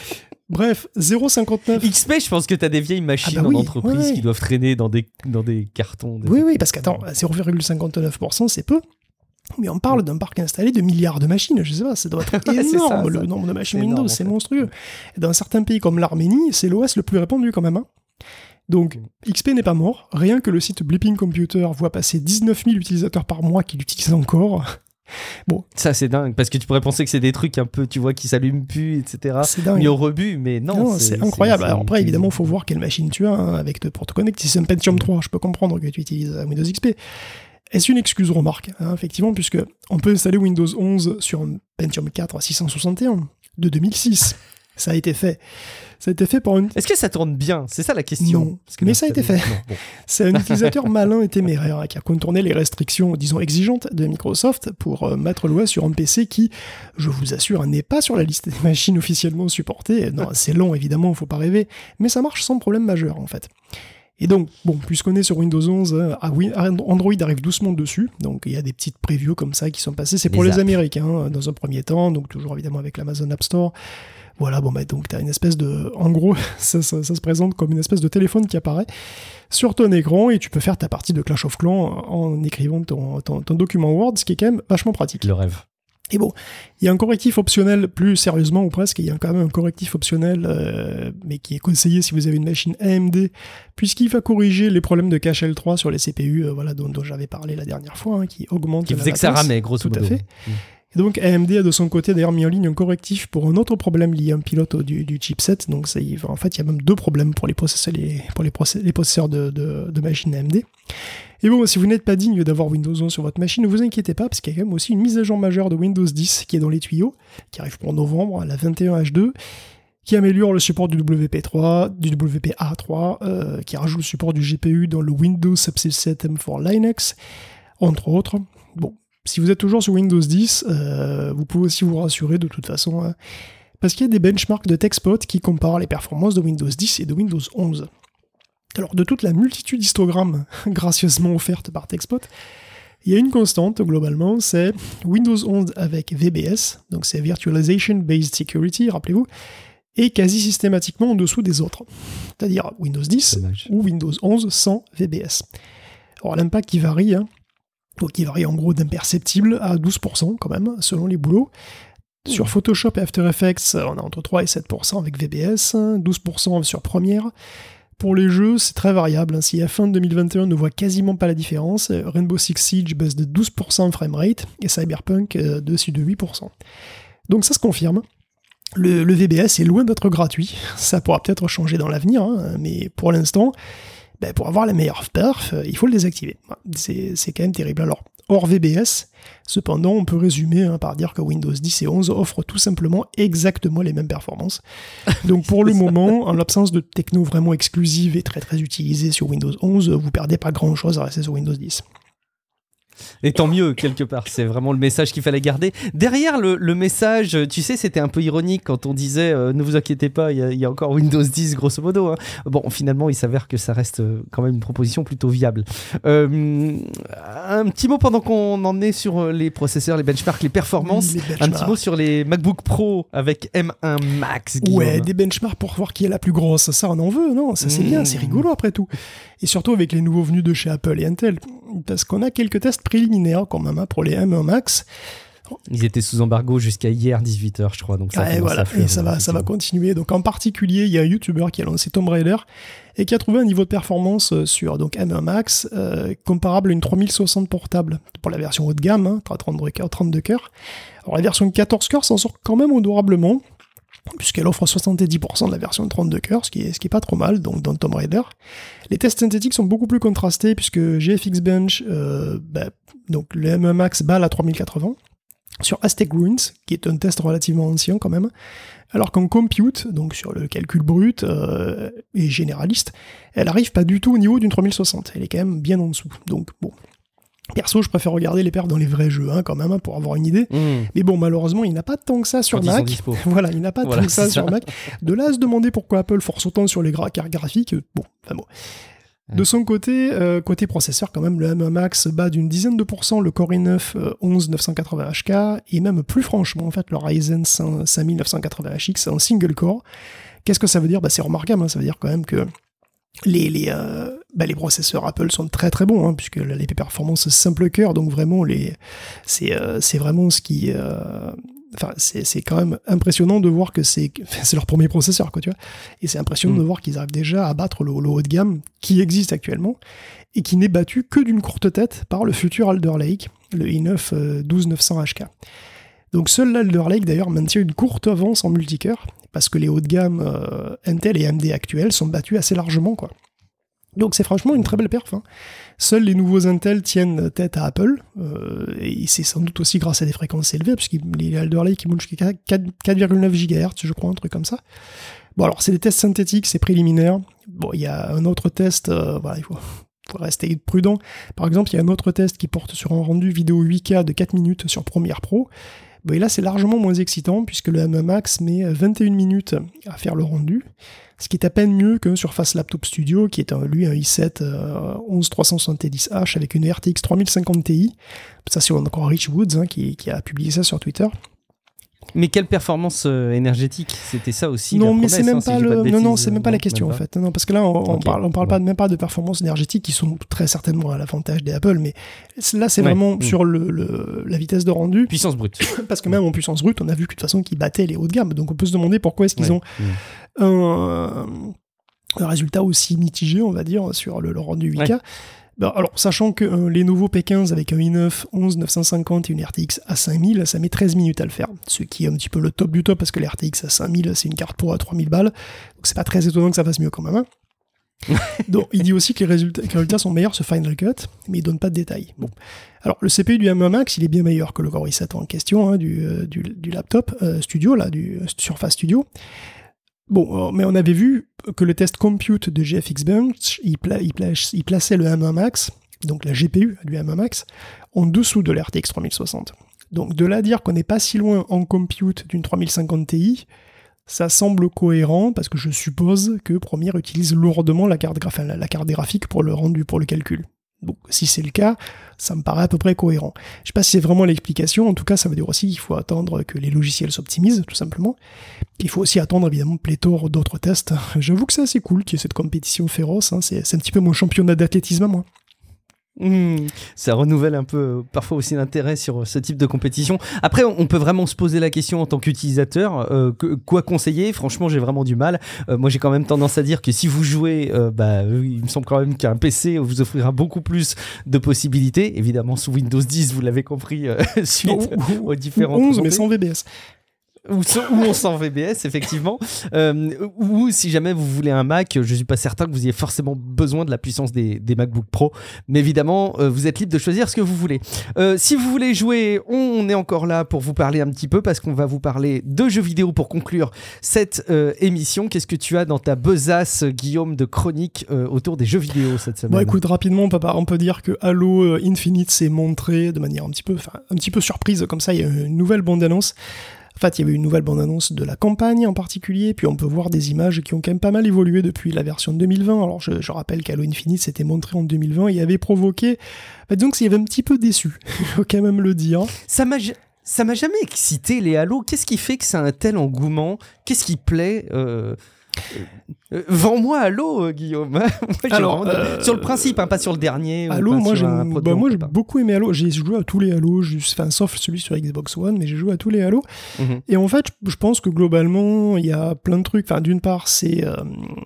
Bref, zéro virgule cinquante-neuf... X P, je pense que t'as des vieilles machines ah bah oui, en entreprise ouais, ouais. qui doivent traîner dans des, dans des cartons. Des... Oui, oui, parce qu'attends, zéro virgule cinquante-neuf pour cent, c'est peu. Mais on parle d'un parc installé de milliards de machines, je sais pas, ça doit être énorme, ça, le ça. nombre de machines c'est Windows, énorme, c'est en fait. monstrueux. Et dans certains pays comme l'Arménie, c'est l'O S le plus répandu quand même, hein. Donc, X P n'est pas mort, rien que le site Bleeping Computer voit passer dix-neuf mille utilisateurs par mois qui l'utilisent encore. Bon. Ça, c'est dingue, parce que tu pourrais penser que c'est des trucs un peu, tu vois, qui s'allument plus, et cetera. C'est dingue. Mis au rebut, mais non. non c'est, c'est incroyable. C'est, c'est, Alors après, évidemment, il faut voir quelle machine tu as hein, avec te, pour te connecter. Si c'est un Pentium trois, je peux comprendre que tu utilises Windows X P. Est-ce une excuse, remarque, hein, effectivement, puisque on peut installer Windows onze sur un Pentium quatre à six cent soixante et un de deux mille six. Ça a été fait. Ça a été fait par une... Est-ce que ça tourne bien ? C'est ça la question. Non, parce que mais ça a été fait. Non, bon. C'est un utilisateur malin et téméraire hein, qui a contourné les restrictions, disons, exigeantes de Microsoft pour euh, mettre l'O S sur un P C qui, je vous assure, n'est pas sur la liste des machines officiellement supportées. Non, c'est long, évidemment, faut pas rêver, mais ça marche sans problème majeur, en fait. Et donc, bon, puisqu'on est sur Windows onze, ah oui, Android arrive doucement dessus, donc il y a des petites previews comme ça qui sont passées. C'est pour les, les Américains, dans un premier temps, donc toujours évidemment avec l'Amazon App Store. Voilà, bon bah donc t'as une espèce de... En gros, ça, ça, ça se présente comme une espèce de téléphone qui apparaît sur ton écran et tu peux faire ta partie de Clash of Clans en écrivant ton, ton, ton document Word, ce qui est quand même vachement pratique. Le rêve. Et bon, il y a un correctif optionnel, plus sérieusement ou presque, il y a quand même un correctif optionnel, euh, mais qui est conseillé si vous avez une machine A M D, puisqu'il va corriger les problèmes de cache L trois sur les C P U, euh, voilà, dont, dont j'avais parlé la dernière fois, hein, qui augmente qui la faisait latence, que ça ramait, grosso modo. Tout à fait. Mmh. Et donc A M D a de son côté d'ailleurs mis en ligne un correctif pour un autre problème lié à un pilote du, du chipset, donc ça y, en fait il y a même deux problèmes pour les processeurs, les, pour les process, les processeurs de, de, de machines A M D. Et bon, si vous n'êtes pas digne d'avoir Windows onze sur votre machine, ne vous inquiétez pas, parce qu'il y a quand même aussi une mise à jour majeure de Windows dix qui est dans les tuyaux, qui arrive pour novembre, la vingt et un H deux, qui améliore le support du W P trois, du W P A trois, euh, qui rajoute le support du G P U dans le Windows Subsystem for Linux, entre autres. Bon, si vous êtes toujours sur Windows dix, euh, vous pouvez aussi vous rassurer de toute façon, hein, parce qu'il y a des benchmarks de TechSpot qui comparent les performances de Windows dix et de Windows onze. Alors, de toute la multitude d'histogrammes gracieusement offertes par TechSpot, il y a une constante, globalement, c'est Windows onze avec V B S, donc c'est Virtualization Based Security, rappelez-vous, et quasi systématiquement en dessous des autres. C'est-à-dire Windows dix ou Windows onze sans V B S. Alors, l'impact qui varie, hein, donc qui varie en gros d'imperceptible à douze pour cent quand même, selon les boulots. Sur Photoshop et After Effects, on a entre trois et sept pour cent avec V B S, douze pour cent sur Premiere. Pour les jeux, c'est très variable. Si F un deux mille vingt et un ne voit quasiment pas la différence, Rainbow Six Siege baisse de douze pour cent en framerate et Cyberpunk euh, dessus de huit pour cent. Donc ça se confirme. Le, le V B S est loin d'être gratuit. Ça pourra peut-être changer dans l'avenir, hein, mais pour l'instant, ben, pour avoir la meilleure perf, euh, il faut le désactiver. C'est, c'est quand même terrible. Alors, hors V B S, cependant, on peut résumer hein, par dire que Windows dix et onze offrent tout simplement exactement les mêmes performances. Donc pour le moment, en l'absence de techno vraiment exclusive et très très utilisée sur Windows onze, vous perdez pas grand chose à rester sur Windows dix. Et tant mieux, quelque part, c'est vraiment le message qu'il fallait garder. Derrière le, le message, tu sais, c'était un peu ironique quand on disait euh, ne vous inquiétez pas, il y, y a encore Windows dix, grosso modo. Hein. Bon, finalement, il s'avère que ça reste quand même une proposition plutôt viable. Euh, un petit mot pendant qu'on en est sur les processeurs, les benchmarks, les performances. Oui, les benchmarks. Un petit mot sur les MacBook Pro avec M un Max. Guillaume. Ouais, des benchmarks pour voir qui est la plus grosse. Ça, on en veut, non ? Ça, c'est mmh. bien, c'est rigolo après tout. Et surtout avec les nouveaux venus de chez Apple et Intel. Parce qu'on a quelques tests préliminaires quand même hein, pour les M un Max. Ils étaient sous embargo jusqu'à hier dix-huit heures, je crois. Donc ça, ouais, voilà. Et ça va, ça va continuer. Donc en particulier, il y a un YouTuber qui a lancé Tomb Raider et qui a trouvé un niveau de performance sur donc M un Max euh, comparable à une trois mille soixante portable pour la version haut de gamme, hein, trente-deux cœurs. Alors la version quatorze cœurs s'en sort quand même honorablement, puisqu'elle offre soixante-dix pour cent de la version de trente-deux cœurs, ce qui est, ce qui est pas trop mal donc, dans Tomb Raider. Les tests synthétiques sont beaucoup plus contrastés, puisque G F X Bench, euh, bah, donc le M un Max bat la trois mille quatre-vingts, sur Aztec Ruins, qui est un test relativement ancien quand même, alors qu'en compute, donc sur le calcul brut euh, et généraliste, elle arrive pas du tout au niveau d'une trois mille soixante, elle est quand même bien en dessous, donc bon. Perso, je préfère regarder les perfs dans les vrais jeux, hein, quand même, hein, pour avoir une idée. Mmh. Mais bon, malheureusement, il n'a pas tant que ça sur Quand Mac. Voilà, il n'a pas voilà, tant que ça, ça sur Mac. De là à se demander pourquoi Apple force autant sur les gra- cartes graphiques, bon, enfin bon. Ouais. De son côté, euh, côté processeur, quand même, le M un Max bat d'une dizaine de pourcents le Core i neuf euh, onze neuf cent quatre-vingts H K, et même plus franchement, en fait, le Ryzen cinq mille neuf cent quatre-vingts H X en single core. Qu'est-ce que ça veut dire ? Bah, c'est remarquable, hein, ça veut dire quand même que Les, les, euh, bah les processeurs Apple sont très très bons, hein, puisque les performances simple cœur, donc vraiment les, c'est, euh, c'est vraiment ce qui, euh, enfin c'est, c'est quand même impressionnant de voir que c'est, c'est leur premier processeur, quoi, tu vois, et c'est impressionnant mmh. de voir qu'ils arrivent déjà à battre le, le haut de gamme qui existe actuellement et qui n'est battu que d'une courte tête par le futur Alder Lake, le i neuf douze neuf cents H K. Donc seul l'Alder Lake d'ailleurs maintient une courte avance en multicœur, parce que les hauts de gamme euh, Intel et A M D actuels sont battus assez largement, quoi. Donc c'est franchement une très belle perf, hein. Seuls les nouveaux Intel tiennent tête à Apple, euh, et c'est sans doute aussi grâce à des fréquences élevées, puisque les Alder Lake qui montent jusqu'à quatre virgule neuf gigahertz, je crois, un truc comme ça. Bon, alors c'est des tests synthétiques, c'est préliminaire. Bon, il y a un autre test, euh, voilà, il faut, faut rester prudent. Par exemple, il y a un autre test qui porte sur un rendu vidéo huit K de quatre minutes sur Premiere Pro. Bon, et là, c'est largement moins excitant, puisque le M un Max met vingt et une minutes à faire le rendu, ce qui est à peine mieux qu'un Surface Laptop Studio, qui est un, lui un i sept euh, onze trois cent soixante-dix H avec une R T X trois mille cinquante Ti. Ça, c'est encore Rich Woods hein, qui, qui a publié ça sur Twitter. Mais quelle performance euh, énergétique ? C'était ça aussi. Non, la mais promesse, c'est même hein, pas si le. pas non, non, bêtises, c'est même pas non, la question en pas. fait. Non, parce que là, on, on okay. parle, on parle ouais. pas même pas de performances énergétiques qui sont très certainement à l'avantage des Apple, mais là, c'est ouais. vraiment mmh. sur le, le, la vitesse de rendu. Puissance brute. Parce que même en puissance brute, on a vu que de toute façon qu'ils battaient les hauts de gamme. Donc on peut se demander pourquoi est-ce qu'ils ouais. ont mmh. un, un résultat aussi mitigé, on va dire, sur le, le rendu huit K. Ouais. Ben, alors, sachant que euh, les nouveaux P quinze avec un i neuf onze neuf cent cinquante et une R T X A cinq mille, ça met treize minutes à le faire. Ce qui est un petit peu le top du top, parce que la R T X A cinq mille, c'est une carte pro à trois mille balles. Donc c'est pas très étonnant que ça fasse mieux quand même. Hein. Donc il dit aussi que les, résultats, que les résultats sont meilleurs sur Final Cut, mais il donne pas de détails. Bon. Alors le C P U du M un Max, il est bien meilleur que le Core i sept en question, hein, du, euh, du, du laptop euh, studio, là, du Surface Studio. Bon, mais on avait vu que le test compute de G F X Bench, il, pla- il, pla- il plaçait le M un Max, donc la G P U du M un Max, en dessous de la R T X trois mille soixante. Donc de là à dire qu'on n'est pas si loin en compute d'une trois mille cinquante Ti, ça semble cohérent, parce que je suppose que Premiere utilise lourdement la carte, graph- la carte graphique pour le rendu, pour le calcul. Donc si c'est le cas, ça me paraît à peu près cohérent. Je sais pas si c'est vraiment l'explication, en tout cas ça veut dire aussi qu'il faut attendre que les logiciels s'optimisent, tout simplement. Il faut aussi attendre évidemment pléthore d'autres tests. J'avoue que c'est assez cool qu'il y ait cette compétition féroce, hein. c'est, c'est un petit peu mon championnat d'athlétisme à moi. Mmh, ça renouvelle un peu euh, parfois aussi l'intérêt sur ce type de compétition. Après, on peut vraiment se poser la question en tant qu'utilisateur, euh, que, quoi conseiller ? Franchement, j'ai vraiment du mal. Euh, moi, j'ai quand même tendance à dire que si vous jouez, euh, bah, il me semble quand même qu'un P C vous offrira beaucoup plus de possibilités. Évidemment, sous Windows dix, vous l'avez compris, euh, suite ou, ou, aux différentes onze, mais sans V B S. Ou on s'en V B S, effectivement. Euh, ou si jamais vous voulez un Mac, je ne suis pas certain que vous ayez forcément besoin de la puissance des, des MacBook Pro. Mais évidemment, euh, vous êtes libre de choisir ce que vous voulez. Euh, si vous voulez jouer, on est encore là pour vous parler un petit peu, parce qu'on va vous parler de jeux vidéo pour conclure cette euh, émission. Qu'est-ce que tu as dans ta besace, Guillaume, de chronique euh, autour des jeux vidéo cette semaine ? Bon, écoute, rapidement, on peut, pas, on peut dire que Halo Infinite s'est montré de manière un petit peu, enfin, un petit peu surprise, comme ça, il y a une nouvelle bande-annonce. En fait, il y avait une nouvelle bande-annonce de la campagne en particulier, puis on peut voir des images qui ont quand même pas mal évolué depuis la version deux mille vingt. Alors, je, je rappelle qu'Halo Infinite s'était montré en deux mille vingt et avait provoqué... Bah, disons qu'il y avait un petit peu déçu, il faut quand même le dire. Ça m'a, ça m'a jamais excité, les Halo. Qu'est-ce qui fait que c'est un tel engouement ? Qu'est-ce qui plaît euh... Euh, Vends-moi Halo, euh, Guillaume. Moi, Alors, vraiment... euh, sur le principe, hein, pas sur le dernier. Halo, moi, j'ai bah, moi, j'ai pas. beaucoup aimé Halo. J'ai joué à tous les Halo, juste... enfin, sauf celui sur Xbox One, mais j'ai joué à tous les Halo. Mm-hmm. Et en fait, je pense que globalement, il y a plein de trucs. Enfin, d'une part, c'est... Euh...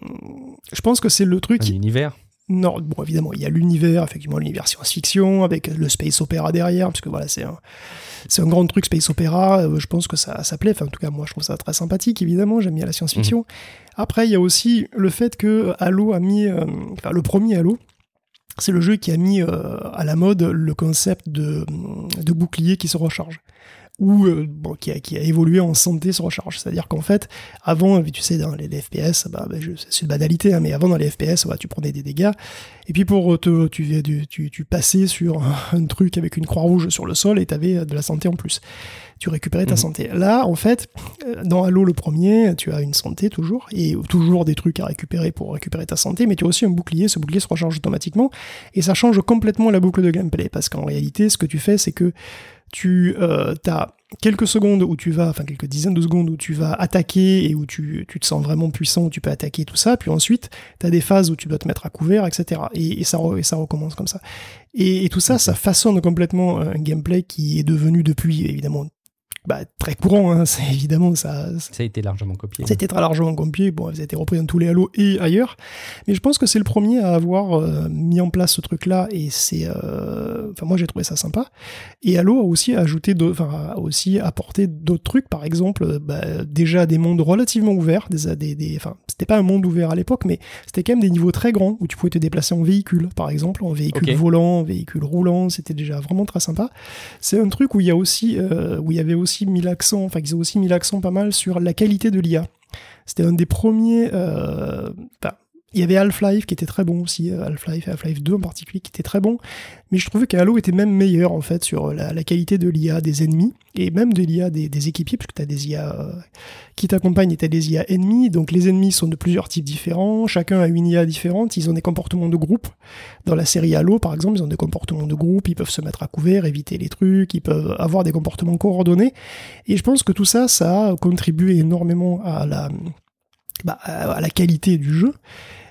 Je pense que c'est le truc... Un univers. Non, bon, évidemment, il y a l'univers, effectivement, l'univers science-fiction, avec le space opéra derrière, parce que voilà, c'est un, c'est un grand truc space opéra, euh, je pense que ça, ça plaît, enfin, en tout cas, moi, je trouve ça très sympathique, évidemment, j'aime bien la science-fiction. Mmh. Après, il y a aussi le fait que Halo a mis, euh, enfin, le premier Halo, c'est le jeu qui a mis euh, à la mode le concept de, de bouclier qui se recharge. Ou euh, bon, qui, a, qui a évolué en santé se recharge. C'est-à-dire qu'en fait, avant, tu sais, dans les, les F P S, bah, bah, je, c'est une banalité, hein, mais avant, dans les F P S, bah, tu prenais des dégâts, et puis pour te, tu, tu, tu, tu passais sur un, un truc avec une croix rouge sur le sol, et tu avais de la santé en plus. Tu récupérais ta mmh. santé. Là, en fait, dans Halo le premier, tu as une santé toujours, et toujours des trucs à récupérer pour récupérer ta santé, mais tu as aussi un bouclier, ce bouclier se recharge automatiquement, et ça change complètement la boucle de gameplay, parce qu'en réalité, ce que tu fais, c'est que tu euh, as quelques secondes où tu vas, enfin quelques dizaines de secondes où tu vas attaquer et où tu, tu te sens vraiment puissant, où tu peux attaquer tout ça, puis ensuite tu as des phases où tu dois te mettre à couvert, et cetera. Et, et, ça, re, et ça recommence comme ça. Et, et tout ça, ça façonne complètement un gameplay qui est devenu depuis, évidemment, bah, très courant, hein, c'est évidemment ça. Ça a été largement copié. Ça a été très largement copié, bon, ça a été repris dans tous les Halo et ailleurs, mais je pense que c'est le premier à avoir euh, mis en place ce truc-là, et c'est, euh... enfin moi j'ai trouvé ça sympa. Et Halo a aussi ajouté, enfin a aussi apporté d'autres trucs, par exemple, bah, déjà des mondes relativement ouverts, des, des, des... enfin c'était pas un monde ouvert à l'époque, mais c'était quand même des niveaux très grands où tu pouvais te déplacer en véhicule, par exemple, en véhicule okay. volant, en véhicule roulant, c'était déjà vraiment très sympa. C'est un truc où il y a aussi, euh, où il y avait aussi mis l'accent, enfin ils ont aussi mis l'accent pas mal sur la qualité de l'I A. C'était un des premiers, euh, enfin, il y avait Half-Life qui était très bon aussi, Half-Life et Half-Life deux en particulier qui était très bon, mais je trouvais qu'Halo était même meilleur en fait sur la, la qualité de l'I A des ennemis, et même de l'I A des, des équipiers, parce que tu as des I A euh, qui t'accompagnent et tu as des I A ennemis, donc les ennemis sont de plusieurs types différents, chacun a une I A différente, ils ont des comportements de groupe. Dans la série Halo par exemple, ils ont des comportements de groupe, ils peuvent se mettre à couvert, éviter les trucs, ils peuvent avoir des comportements coordonnés, et je pense que tout ça, ça a contribué énormément à la, bah, à la qualité du jeu.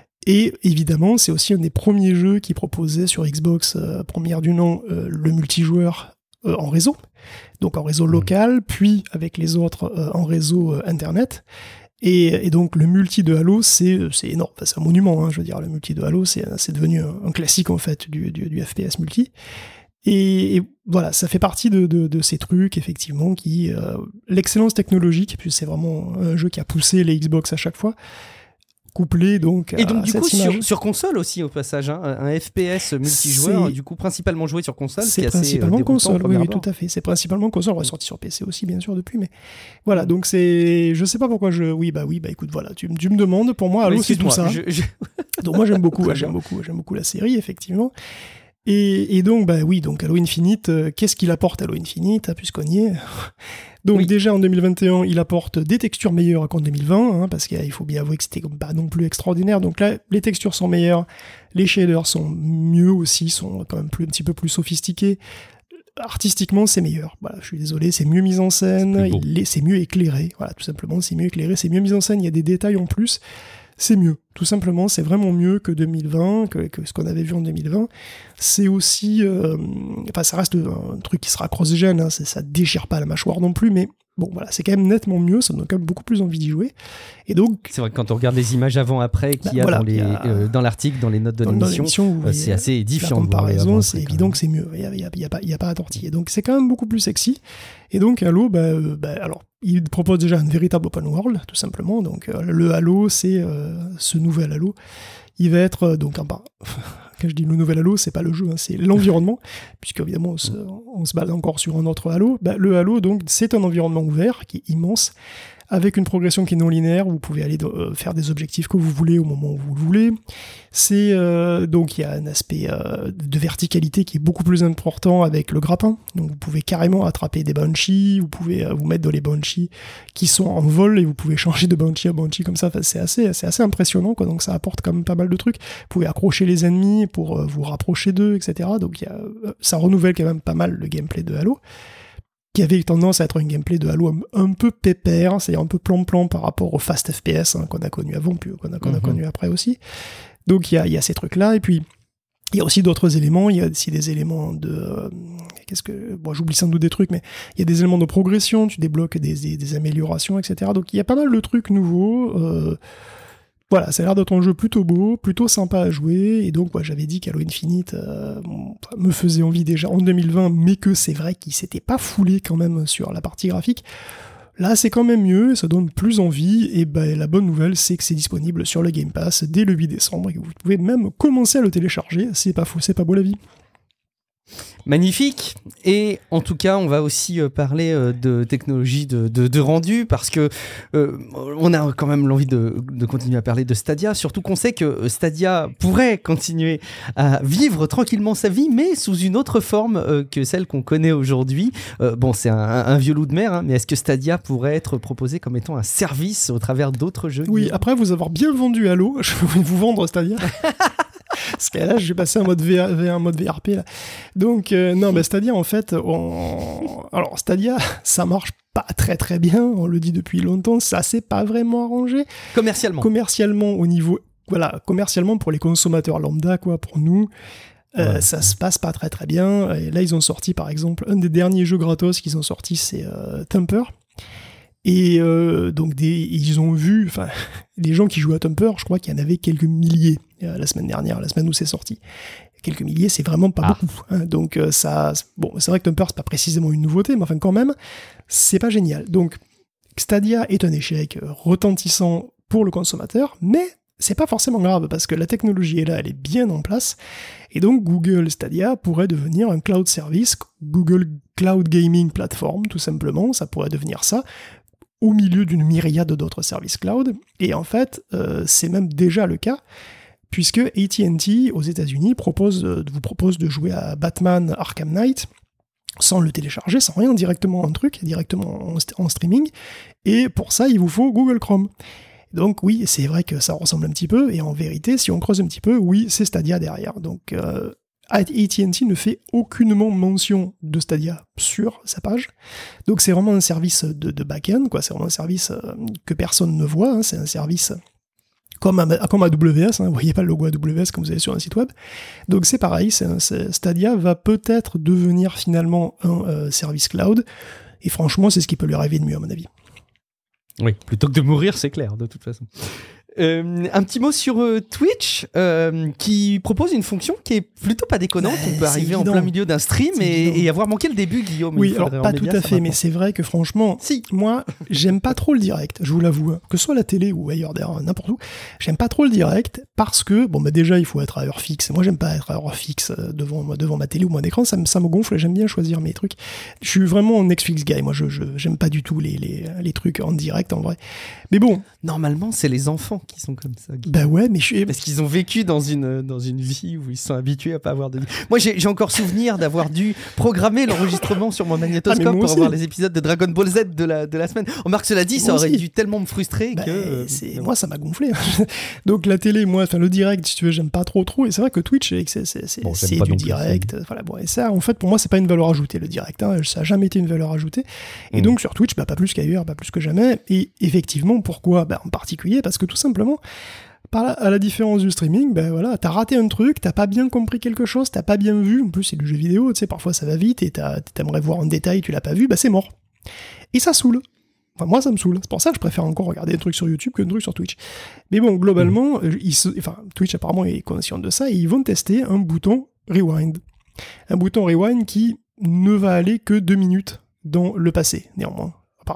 Et évidemment, c'est aussi un des premiers jeux qui proposait sur Xbox, euh, première du nom, euh, le multijoueur euh, en réseau, donc en réseau local, puis avec les autres euh, en réseau euh, internet. Et, et donc le multi de Halo, c'est, c'est énorme, enfin, c'est un monument, hein, je veux dire, le multi de Halo, c'est, c'est devenu un, un classique en fait du, du, du F P S multi. Et, et voilà, ça fait partie de, de, de ces trucs, effectivement, qui... Euh, l'excellence technologique, puis c'est vraiment un jeu qui a poussé les Xbox à chaque fois, couplé donc à et donc du cette coup image. sur, sur console aussi au passage, hein, un F P S multijoueur, c'est... du coup principalement joué sur console, c'est qui est principalement assez console, oui, oui, tout à fait, c'est principalement console, on est sorti sur P C aussi bien sûr depuis, mais voilà, donc c'est, je sais pas pourquoi je, oui bah oui bah écoute voilà, tu, tu me demandes, pour moi Halo c'est tout ça, je, je... donc moi j'aime beaucoup, j'aime beaucoup, j'aime beaucoup la série effectivement. Et, et donc, bah oui, donc Halo Infinite, euh, qu'est-ce qu'il apporte Halo Infinite, hein, puisqu'on y est. Donc oui. Déjà en deux mille vingt et un, il apporte des textures meilleures qu'en deux mille vingt, hein, parce qu'il faut bien avouer que c'était pas non plus extraordinaire. Donc là, les textures sont meilleures, les shaders sont mieux aussi, sont quand même plus, un petit peu plus sophistiqués. Artistiquement, c'est meilleur. Voilà, je suis désolé, c'est mieux mis en scène, c'est, il est, c'est mieux éclairé. Voilà, tout simplement, c'est mieux éclairé, c'est mieux mis en scène, il y a des détails en plus. C'est mieux, tout simplement, c'est vraiment mieux que deux mille vingt, que, que ce qu'on avait vu en deux mille vingt. C'est aussi, euh, enfin ça reste un truc qui sera cross-gen, hein, ça déchire pas la mâchoire non plus, mais bon voilà, c'est quand même nettement mieux, ça donne quand même beaucoup plus envie d'y jouer. Et donc, c'est vrai que quand on regarde les images avant-après qu'il bah, y a, voilà, dans, les, y a euh, dans l'article, dans les notes de dans, l'émission, dans l'émission euh, c'est assez édifiant. La comparaison, c'est évident que c'est mieux, il n'y a, y a, y a, pas, y a pas à tortiller. Donc c'est quand même beaucoup plus sexy. Et donc Halo, bah, euh, bah, alors, il propose déjà un véritable open world, tout simplement. Donc euh, le Halo, c'est euh, ce nouvel Halo. Il va être, euh, donc, bah, quand je dis le nouvel Halo, c'est pas le jeu, hein, c'est l'environnement, puisque évidemment on se, on se base encore sur un autre Halo. Bah, le Halo, donc, c'est un environnement ouvert qui est immense, avec une progression qui est non linéaire, où vous pouvez aller euh, faire des objectifs que vous voulez au moment où vous le voulez. C'est euh, donc il y a un aspect euh, de verticalité qui est beaucoup plus important avec le grappin. Donc vous pouvez carrément attraper des Banshee, vous pouvez euh, vous mettre dans les Banshee qui sont en vol et vous pouvez changer de Banshee à Banshee comme ça. Enfin, c'est assez, c'est assez impressionnant, quoi. Donc ça apporte quand même pas mal de trucs. Vous pouvez accrocher les ennemis pour euh, vous rapprocher d'eux, et cetera. Donc y a, euh, ça renouvelle quand même pas mal le gameplay de Halo, qui avait tendance à être un gameplay de Halo un, un peu pépère, c'est-à-dire un peu plan-plan par rapport au fast F P S hein, qu'on a connu avant, puis qu'on a, qu'on a mm-hmm. connu après aussi. Donc il y a, y a ces trucs-là, et puis il y a aussi d'autres éléments, il y a aussi des éléments de... Euh, qu'est-ce que... Bon, j'oublie sans doute des trucs, mais il y a des éléments de progression, tu débloques des, des, des améliorations, et cetera. Donc il y a pas mal de trucs nouveaux. Euh, voilà, ça a l'air d'être un jeu plutôt beau, plutôt sympa à jouer, et donc ouais, j'avais dit qu'Halo Infinite euh, me faisait envie déjà en deux mille vingt, mais que c'est vrai qu'il s'était pas foulé quand même sur la partie graphique. Là, c'est quand même mieux, ça donne plus envie, et ben, la bonne nouvelle, c'est que c'est disponible sur le Game Pass dès le huit décembre, et que vous pouvez même commencer à le télécharger, c'est pas fou, c'est pas beau la vie. Magnifique. Et en tout cas, on va aussi euh, parler euh, de technologie de, de, de rendu parce que euh, on a quand même l'envie de, de continuer à parler de Stadia, surtout qu'on sait que Stadia pourrait continuer à vivre tranquillement sa vie, mais sous une autre forme euh, que celle qu'on connaît aujourd'hui. Euh, bon, c'est un, un vieux loup de mer, hein, mais est-ce que Stadia pourrait être proposé comme étant un service au travers d'autres jeux ? Oui, après vous avoir bien vendu Halo, je vais vous vendre Stadia. Parce que là, je vais passer en mode V R, un mode V R P là. Donc euh, non, mais Stadia en fait, on... alors Stadia, ça marche pas très très bien. On le dit depuis longtemps, ça s'est pas vraiment arrangé. Commercialement. Commercialement au niveau, voilà, commercialement pour les consommateurs lambda quoi, pour nous. Euh, ouais. Ça se passe pas très très bien. Et là, ils ont sorti par exemple un des derniers jeux gratos qu'ils ont sorti, c'est euh, Thumper. Et euh, donc des, ils ont vu, enfin, les gens qui jouent à Thumper, je crois qu'il y en avait quelques milliers euh, la semaine dernière, la semaine où c'est sorti. Quelques milliers, c'est vraiment pas ah. beaucoup. Hein, donc euh, ça, bon, c'est vrai que Thumper c'est pas précisément une nouveauté, mais enfin quand même, c'est pas génial. Donc Stadia est un échec retentissant pour le consommateur, mais c'est pas forcément grave parce que la technologie est là, elle est bien en place, et donc Google Stadia pourrait devenir un cloud service, Google Cloud Gaming Platform, tout simplement, ça pourrait devenir ça. Au milieu d'une myriade d'autres services cloud, et en fait, euh, c'est même déjà le cas, puisque A T and T, aux États-Unis, propose, euh, vous propose de jouer à Batman Arkham Knight, sans le télécharger, sans rien, directement en truc, directement en, st- en streaming, et pour ça, il vous faut Google Chrome. Donc oui, c'est vrai que ça ressemble un petit peu, et en vérité, si on creuse un petit peu, oui, c'est Stadia derrière, donc... Euh, A T and T ne fait aucunement mention de Stadia sur sa page. Donc c'est vraiment un service de, de back-end, quoi. C'est vraiment un service euh, que personne ne voit. Hein. C'est un service comme, à, comme A W S. Hein. Vous voyez pas le logo A W S comme vous avez sur un site web. Donc c'est pareil. C'est un, c'est, Stadia va peut-être devenir finalement un euh, service cloud. Et franchement, c'est ce qui peut lui arriver de mieux à mon avis. Oui, plutôt que de mourir, c'est clair, de toute façon. Euh, un petit mot sur euh, Twitch euh, qui propose une fonction qui est plutôt pas déconnante. Ouais, on peut arriver évident. en plein milieu d'un stream et, et avoir manqué le début, Guillaume. Oui, alors pas tout à fait, mais c'est vrai que franchement, si. moi, j'aime pas trop le direct, je vous l'avoue, hein. Que ce soit à la télé ou ailleurs, d'ailleurs, n'importe où, j'aime pas trop le direct parce que, bon, bah déjà, il faut être à heure fixe. Moi, j'aime pas être à heure fixe devant, devant ma télé ou mon écran, ça me, ça me gonfle et j'aime bien choisir mes trucs. Je suis vraiment un Netflix guy, moi, je, je, j'aime pas du tout les, les, les trucs en direct, en vrai. Mais bon. Normalement, c'est les enfants qui sont comme ça. Bah ouais, mais je suis... Parce qu'ils ont vécu dans une, dans une vie où ils sont habitués à pas avoir de vie. Moi, j'ai, j'ai encore souvenir d'avoir dû programmer l'enregistrement sur mon magnétoscope ah, pour aussi. avoir les épisodes de Dragon Ball Z de la, de la semaine. Oh, Marc, cela dit, moi ça aurait aussi. dû tellement me frustrer bah, que... C'est... Moi, ça m'a gonflé. Donc la télé, moi, enfin le direct, si tu veux, j'aime pas trop trop. Et c'est vrai que Twitch, c'est, c'est, c'est, bon, c'est du direct. Plus, voilà, bon, et ça, en fait, pour moi, c'est pas une valeur ajoutée, le direct. Hein. Ça a jamais été une valeur ajoutée. Et mmh. donc sur Twitch, bah, pas plus qu'ailleurs, pas plus que jamais. Et effectivement, pourquoi bah, en particulier, parce que tout simplement... Par la, à la différence du streaming, ben voilà, t'as raté un truc, t'as pas bien compris quelque chose, t'as pas bien vu, en plus c'est du jeu vidéo, tu sais, parfois ça va vite et t'as, t'aimerais voir en détail, tu l'as pas vu, bah c'est mort. Et ça saoule. Enfin, moi ça me saoule. C'est pour ça que je préfère encore regarder des trucs sur YouTube que des trucs sur Twitch. Mais bon, globalement, mmh. ils se, enfin, Twitch apparemment est conscient de ça et ils vont tester un bouton rewind. Un bouton rewind qui ne va aller que deux minutes dans le passé, néanmoins.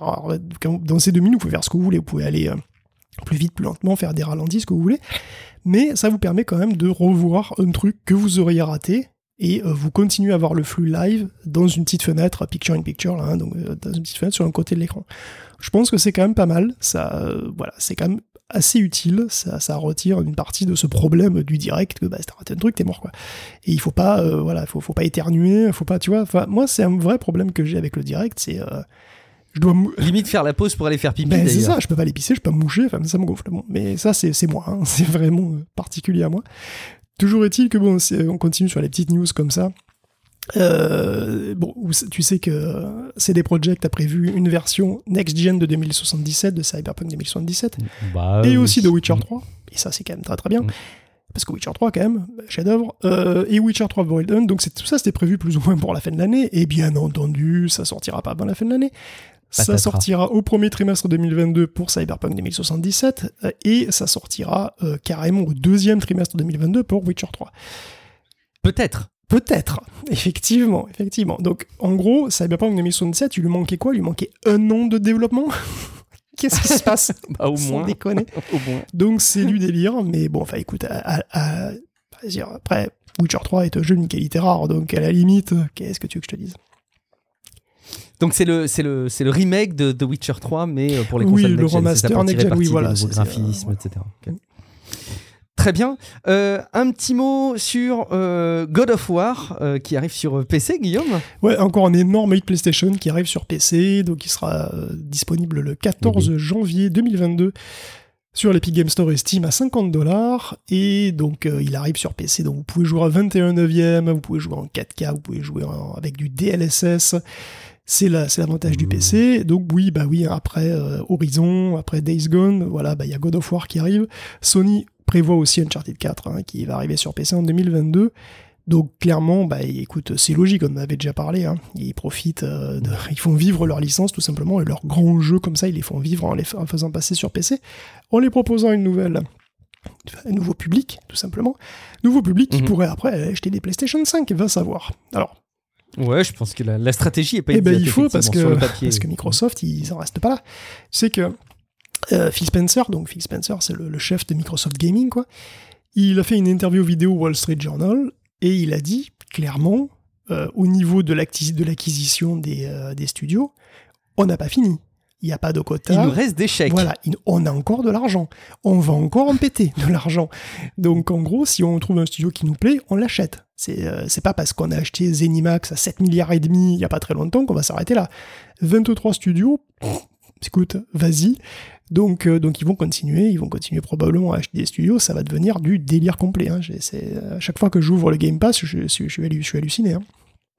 Dans ces deux minutes, vous pouvez faire ce que vous voulez, vous pouvez aller... Euh, plus vite, plus lentement, faire des ralentis, ce que vous voulez, mais ça vous permet quand même de revoir un truc que vous auriez raté, et euh, vous continuez à voir le flux live dans une petite fenêtre, picture in picture, là, hein, donc euh, dans une petite fenêtre sur un côté de l'écran. Je pense que c'est quand même pas mal, ça, euh, voilà, c'est quand même assez utile, ça, ça retire une partie de ce problème du direct, que bah, si t'as raté un truc, t'es mort, quoi. Et il faut pas, euh, voilà, faut, faut pas éternuer, faut pas, tu vois, enfin, moi, c'est un vrai problème que j'ai avec le direct, c'est... Euh, Je dois mou... limite faire la pause pour aller faire pipi. Ben, d'ailleurs. C'est ça, je peux pas aller pisser, je peux pas moucher, enfin, ça me gonfle. Bon. Mais ça, c'est, c'est moi, hein, c'est vraiment particulier à moi. Toujours est-il que bon, c'est, on continue sur les petites news comme ça. Euh, bon, tu sais que C D Projekt a prévu une version next-gen de deux mille soixante-dix-sept, de Cyberpunk deux mille soixante-dix-sept, bah, et oui. aussi de Witcher trois, et ça c'est quand même très très bien, mmh. parce que Witcher trois quand même, chef-d'œuvre, euh, et Witcher trois Wild Hunt, donc c'est, tout ça c'était prévu plus ou moins pour la fin de l'année, et bien entendu, ça sortira pas avant la fin de l'année. Ça sortira au premier trimestre deux mille vingt-deux pour Cyberpunk deux mille soixante-dix-sept, et ça sortira euh, carrément au deuxième trimestre deux mille vingt-deux pour Witcher trois. Peut-être. Peut-être, effectivement, effectivement. Donc, en gros, Cyberpunk deux mille soixante-dix-sept, il lui manquait quoi ? Il lui manquait un an de développement ? Qu'est-ce qui se passe ? Bah, au Sans moins. déconner. Au moins. Donc, c'est du délire, mais bon, enfin, écoute, à, à, à, dire, après, Witcher trois est un jeu d'une qualité rare, donc à la limite, qu'est-ce que tu veux que je te dise ? Donc c'est le, c'est le, c'est le remake de The Witcher trois, mais pour les oui, consoles le remaster next-gen, oui, voilà. Des nouveaux graphismes, euh, et cetera. Okay. Très bien. Euh, un petit mot sur euh, God of War euh, qui arrive sur P C, Guillaume. Ouais, encore un énorme hit PlayStation qui arrive sur P C, donc il sera euh, disponible le quatorze oui. janvier deux mille vingt-deux sur l'Epic Game Store et Steam à cinquante dollars, et donc euh, il arrive sur P C, donc vous pouvez jouer à vingt et un neuvième, vous pouvez jouer en quatre K, vous pouvez jouer en, avec du D L S S. C'est, la, c'est l'avantage mmh. du P C. Donc oui, bah oui, après euh, Horizon, après Days Gone, voilà, bah il y a God of War qui arrive. Sony prévoit aussi Uncharted quatre hein, qui va arriver sur P C en deux mille vingt-deux. Donc clairement, bah écoute, c'est logique, on en avait déjà parlé. Hein. Ils profitent, euh, de, ils font vivre leur licence tout simplement, et leurs grands jeux comme ça, ils les font vivre en les en faisant passer sur P C, en les proposant une nouvelle, un nouveau public, tout simplement. Nouveau public mmh. qui pourrait après acheter des PlayStation cinq, va savoir. Alors. Ouais, je pense que la, la stratégie est pas eh idiote. Ben il faut parce que sur le papier. parce que Microsoft, ils en restent pas là. Tu sais que euh, Phil Spencer, donc Phil Spencer, c'est le, le chef de Microsoft Gaming, quoi. Il a fait une interview vidéo au Wall Street Journal et il a dit clairement, euh, au niveau de, l'acquis- de l'acquisition des, euh, des studios, on n'a pas fini. Il n'y a pas de quota. Il nous reste des chèques. Voilà, il, on a encore de l'argent. On va encore en péter de l'argent. Donc en gros, si on trouve un studio qui nous plaît, on l'achète. C'est, euh, c'est pas parce qu'on a acheté Zenimax à sept milliards et demi il n'y a pas très longtemps qu'on va s'arrêter là. vingt-trois studios, pff, écoute, vas-y. Donc, euh, donc ils vont continuer, ils vont continuer probablement à acheter des studios, ça va devenir du délire complet. Hein. J'ai, c'est, à chaque fois que j'ouvre le Game Pass, je, je, je, je, je suis halluciné. Hein.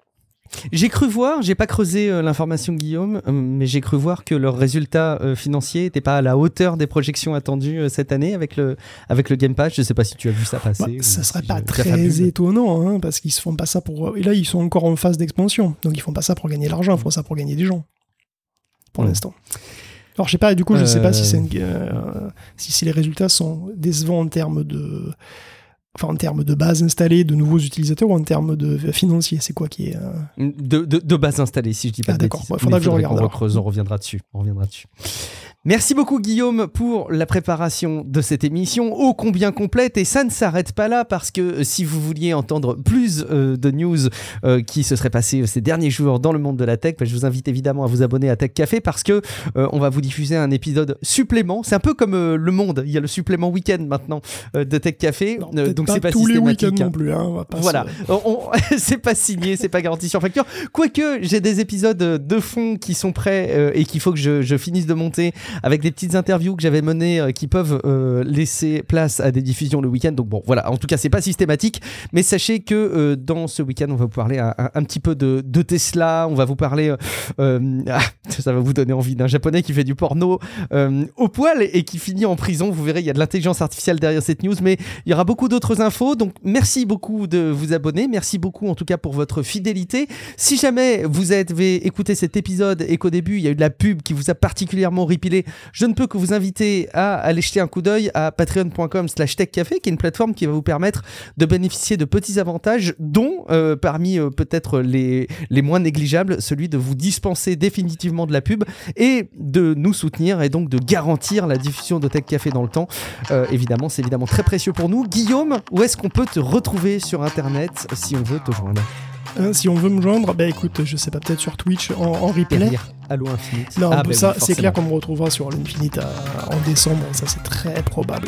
J'ai cru voir, j'ai pas creusé euh, l'information Guillaume, euh, mais j'ai cru voir que leurs résultats euh, financiers n'étaient pas à la hauteur des projections attendues euh, cette année avec le, avec le Game Pass. Je sais pas si tu as vu ça passer. Bah, ça serait si pas très étonnant, hein, parce qu'ils se font pas ça pour... Et là, ils sont encore en phase d'expansion, donc ils font pas ça pour gagner de l'argent, ils font ça pour gagner des gens, pour mmh. l'instant. Alors je sais pas, du coup je euh... sais pas si, c'est une, euh, si, si les résultats sont décevants en termes de... Enfin, en termes de base installée, de nouveaux utilisateurs, ou en termes de financier, c'est quoi qui est... Euh... De, de, de base installée, si je dis pas ah, de d'accord. bêtises. Ouais, faudra que je regarde. On recreuse, on reviendra dessus. On reviendra dessus. Merci beaucoup Guillaume pour la préparation de cette émission ô combien complète, et ça ne s'arrête pas là parce que si vous vouliez entendre plus euh, de news euh, qui se seraient passées ces derniers jours dans le monde de la tech, bah, je vous invite évidemment à vous abonner à Tech Café parce que euh, on va vous diffuser un épisode supplément. C'est un peu comme euh, Le Monde, il y a le supplément week-end maintenant euh, de Tech Café, non, euh, donc pas c'est pas tous systématique. Les week-ends non plus, hein, on va pas voilà, se... on, on, c'est pas signé, c'est pas garanti sur facture. Quoique j'ai des épisodes de fond qui sont prêts euh, et qu'il faut que je, je finisse de monter avec des petites interviews que j'avais menées euh, qui peuvent euh, laisser place à des diffusions le week-end. Donc bon, voilà, en tout cas, c'est pas systématique, mais sachez que euh, dans ce week-end, on va vous parler un, un, un petit peu de, de Tesla, on va vous parler, euh, euh, ah, ça va vous donner envie d'un japonais qui fait du porno euh, au poil et, et qui finit en prison. Vous verrez, il y a de l'intelligence artificielle derrière cette news, mais il y aura beaucoup d'autres infos. Donc merci beaucoup de vous abonner, merci beaucoup en tout cas pour votre fidélité. Si jamais vous avez écouté cet épisode et qu'au début, il y a eu de la pub qui vous a particulièrement ripilé, je ne peux que vous inviter à aller jeter un coup d'œil à patreon.com slash techcafé, qui est une plateforme qui va vous permettre de bénéficier de petits avantages, dont euh, parmi euh, peut-être les, les moins négligeables, celui de vous dispenser définitivement de la pub et de nous soutenir et donc de garantir la diffusion de Tech Café dans le temps. Euh, évidemment, c'est évidemment très précieux pour nous. Guillaume, où est-ce qu'on peut te retrouver sur Internet si on veut te joindre ? Euh, si on veut me joindre, bah écoute, je sais pas, peut-être sur Twitch en, en replay. Halo Infinite. Non, ah, bah ça, oui, c'est clair qu'on me retrouvera sur Halo Infinite à, en décembre, ça c'est très probable.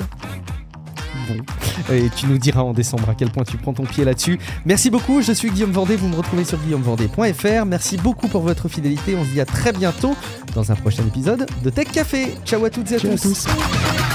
Bon. Et tu nous diras en décembre à quel point tu prends ton pied là-dessus. Merci beaucoup, je suis Guillaume Vendée, vous me retrouvez sur guillaume vendée point f r. Merci beaucoup pour votre fidélité, on se dit à très bientôt dans un prochain épisode de Tech Café. Ciao à toutes et à Ciao tous. À tous.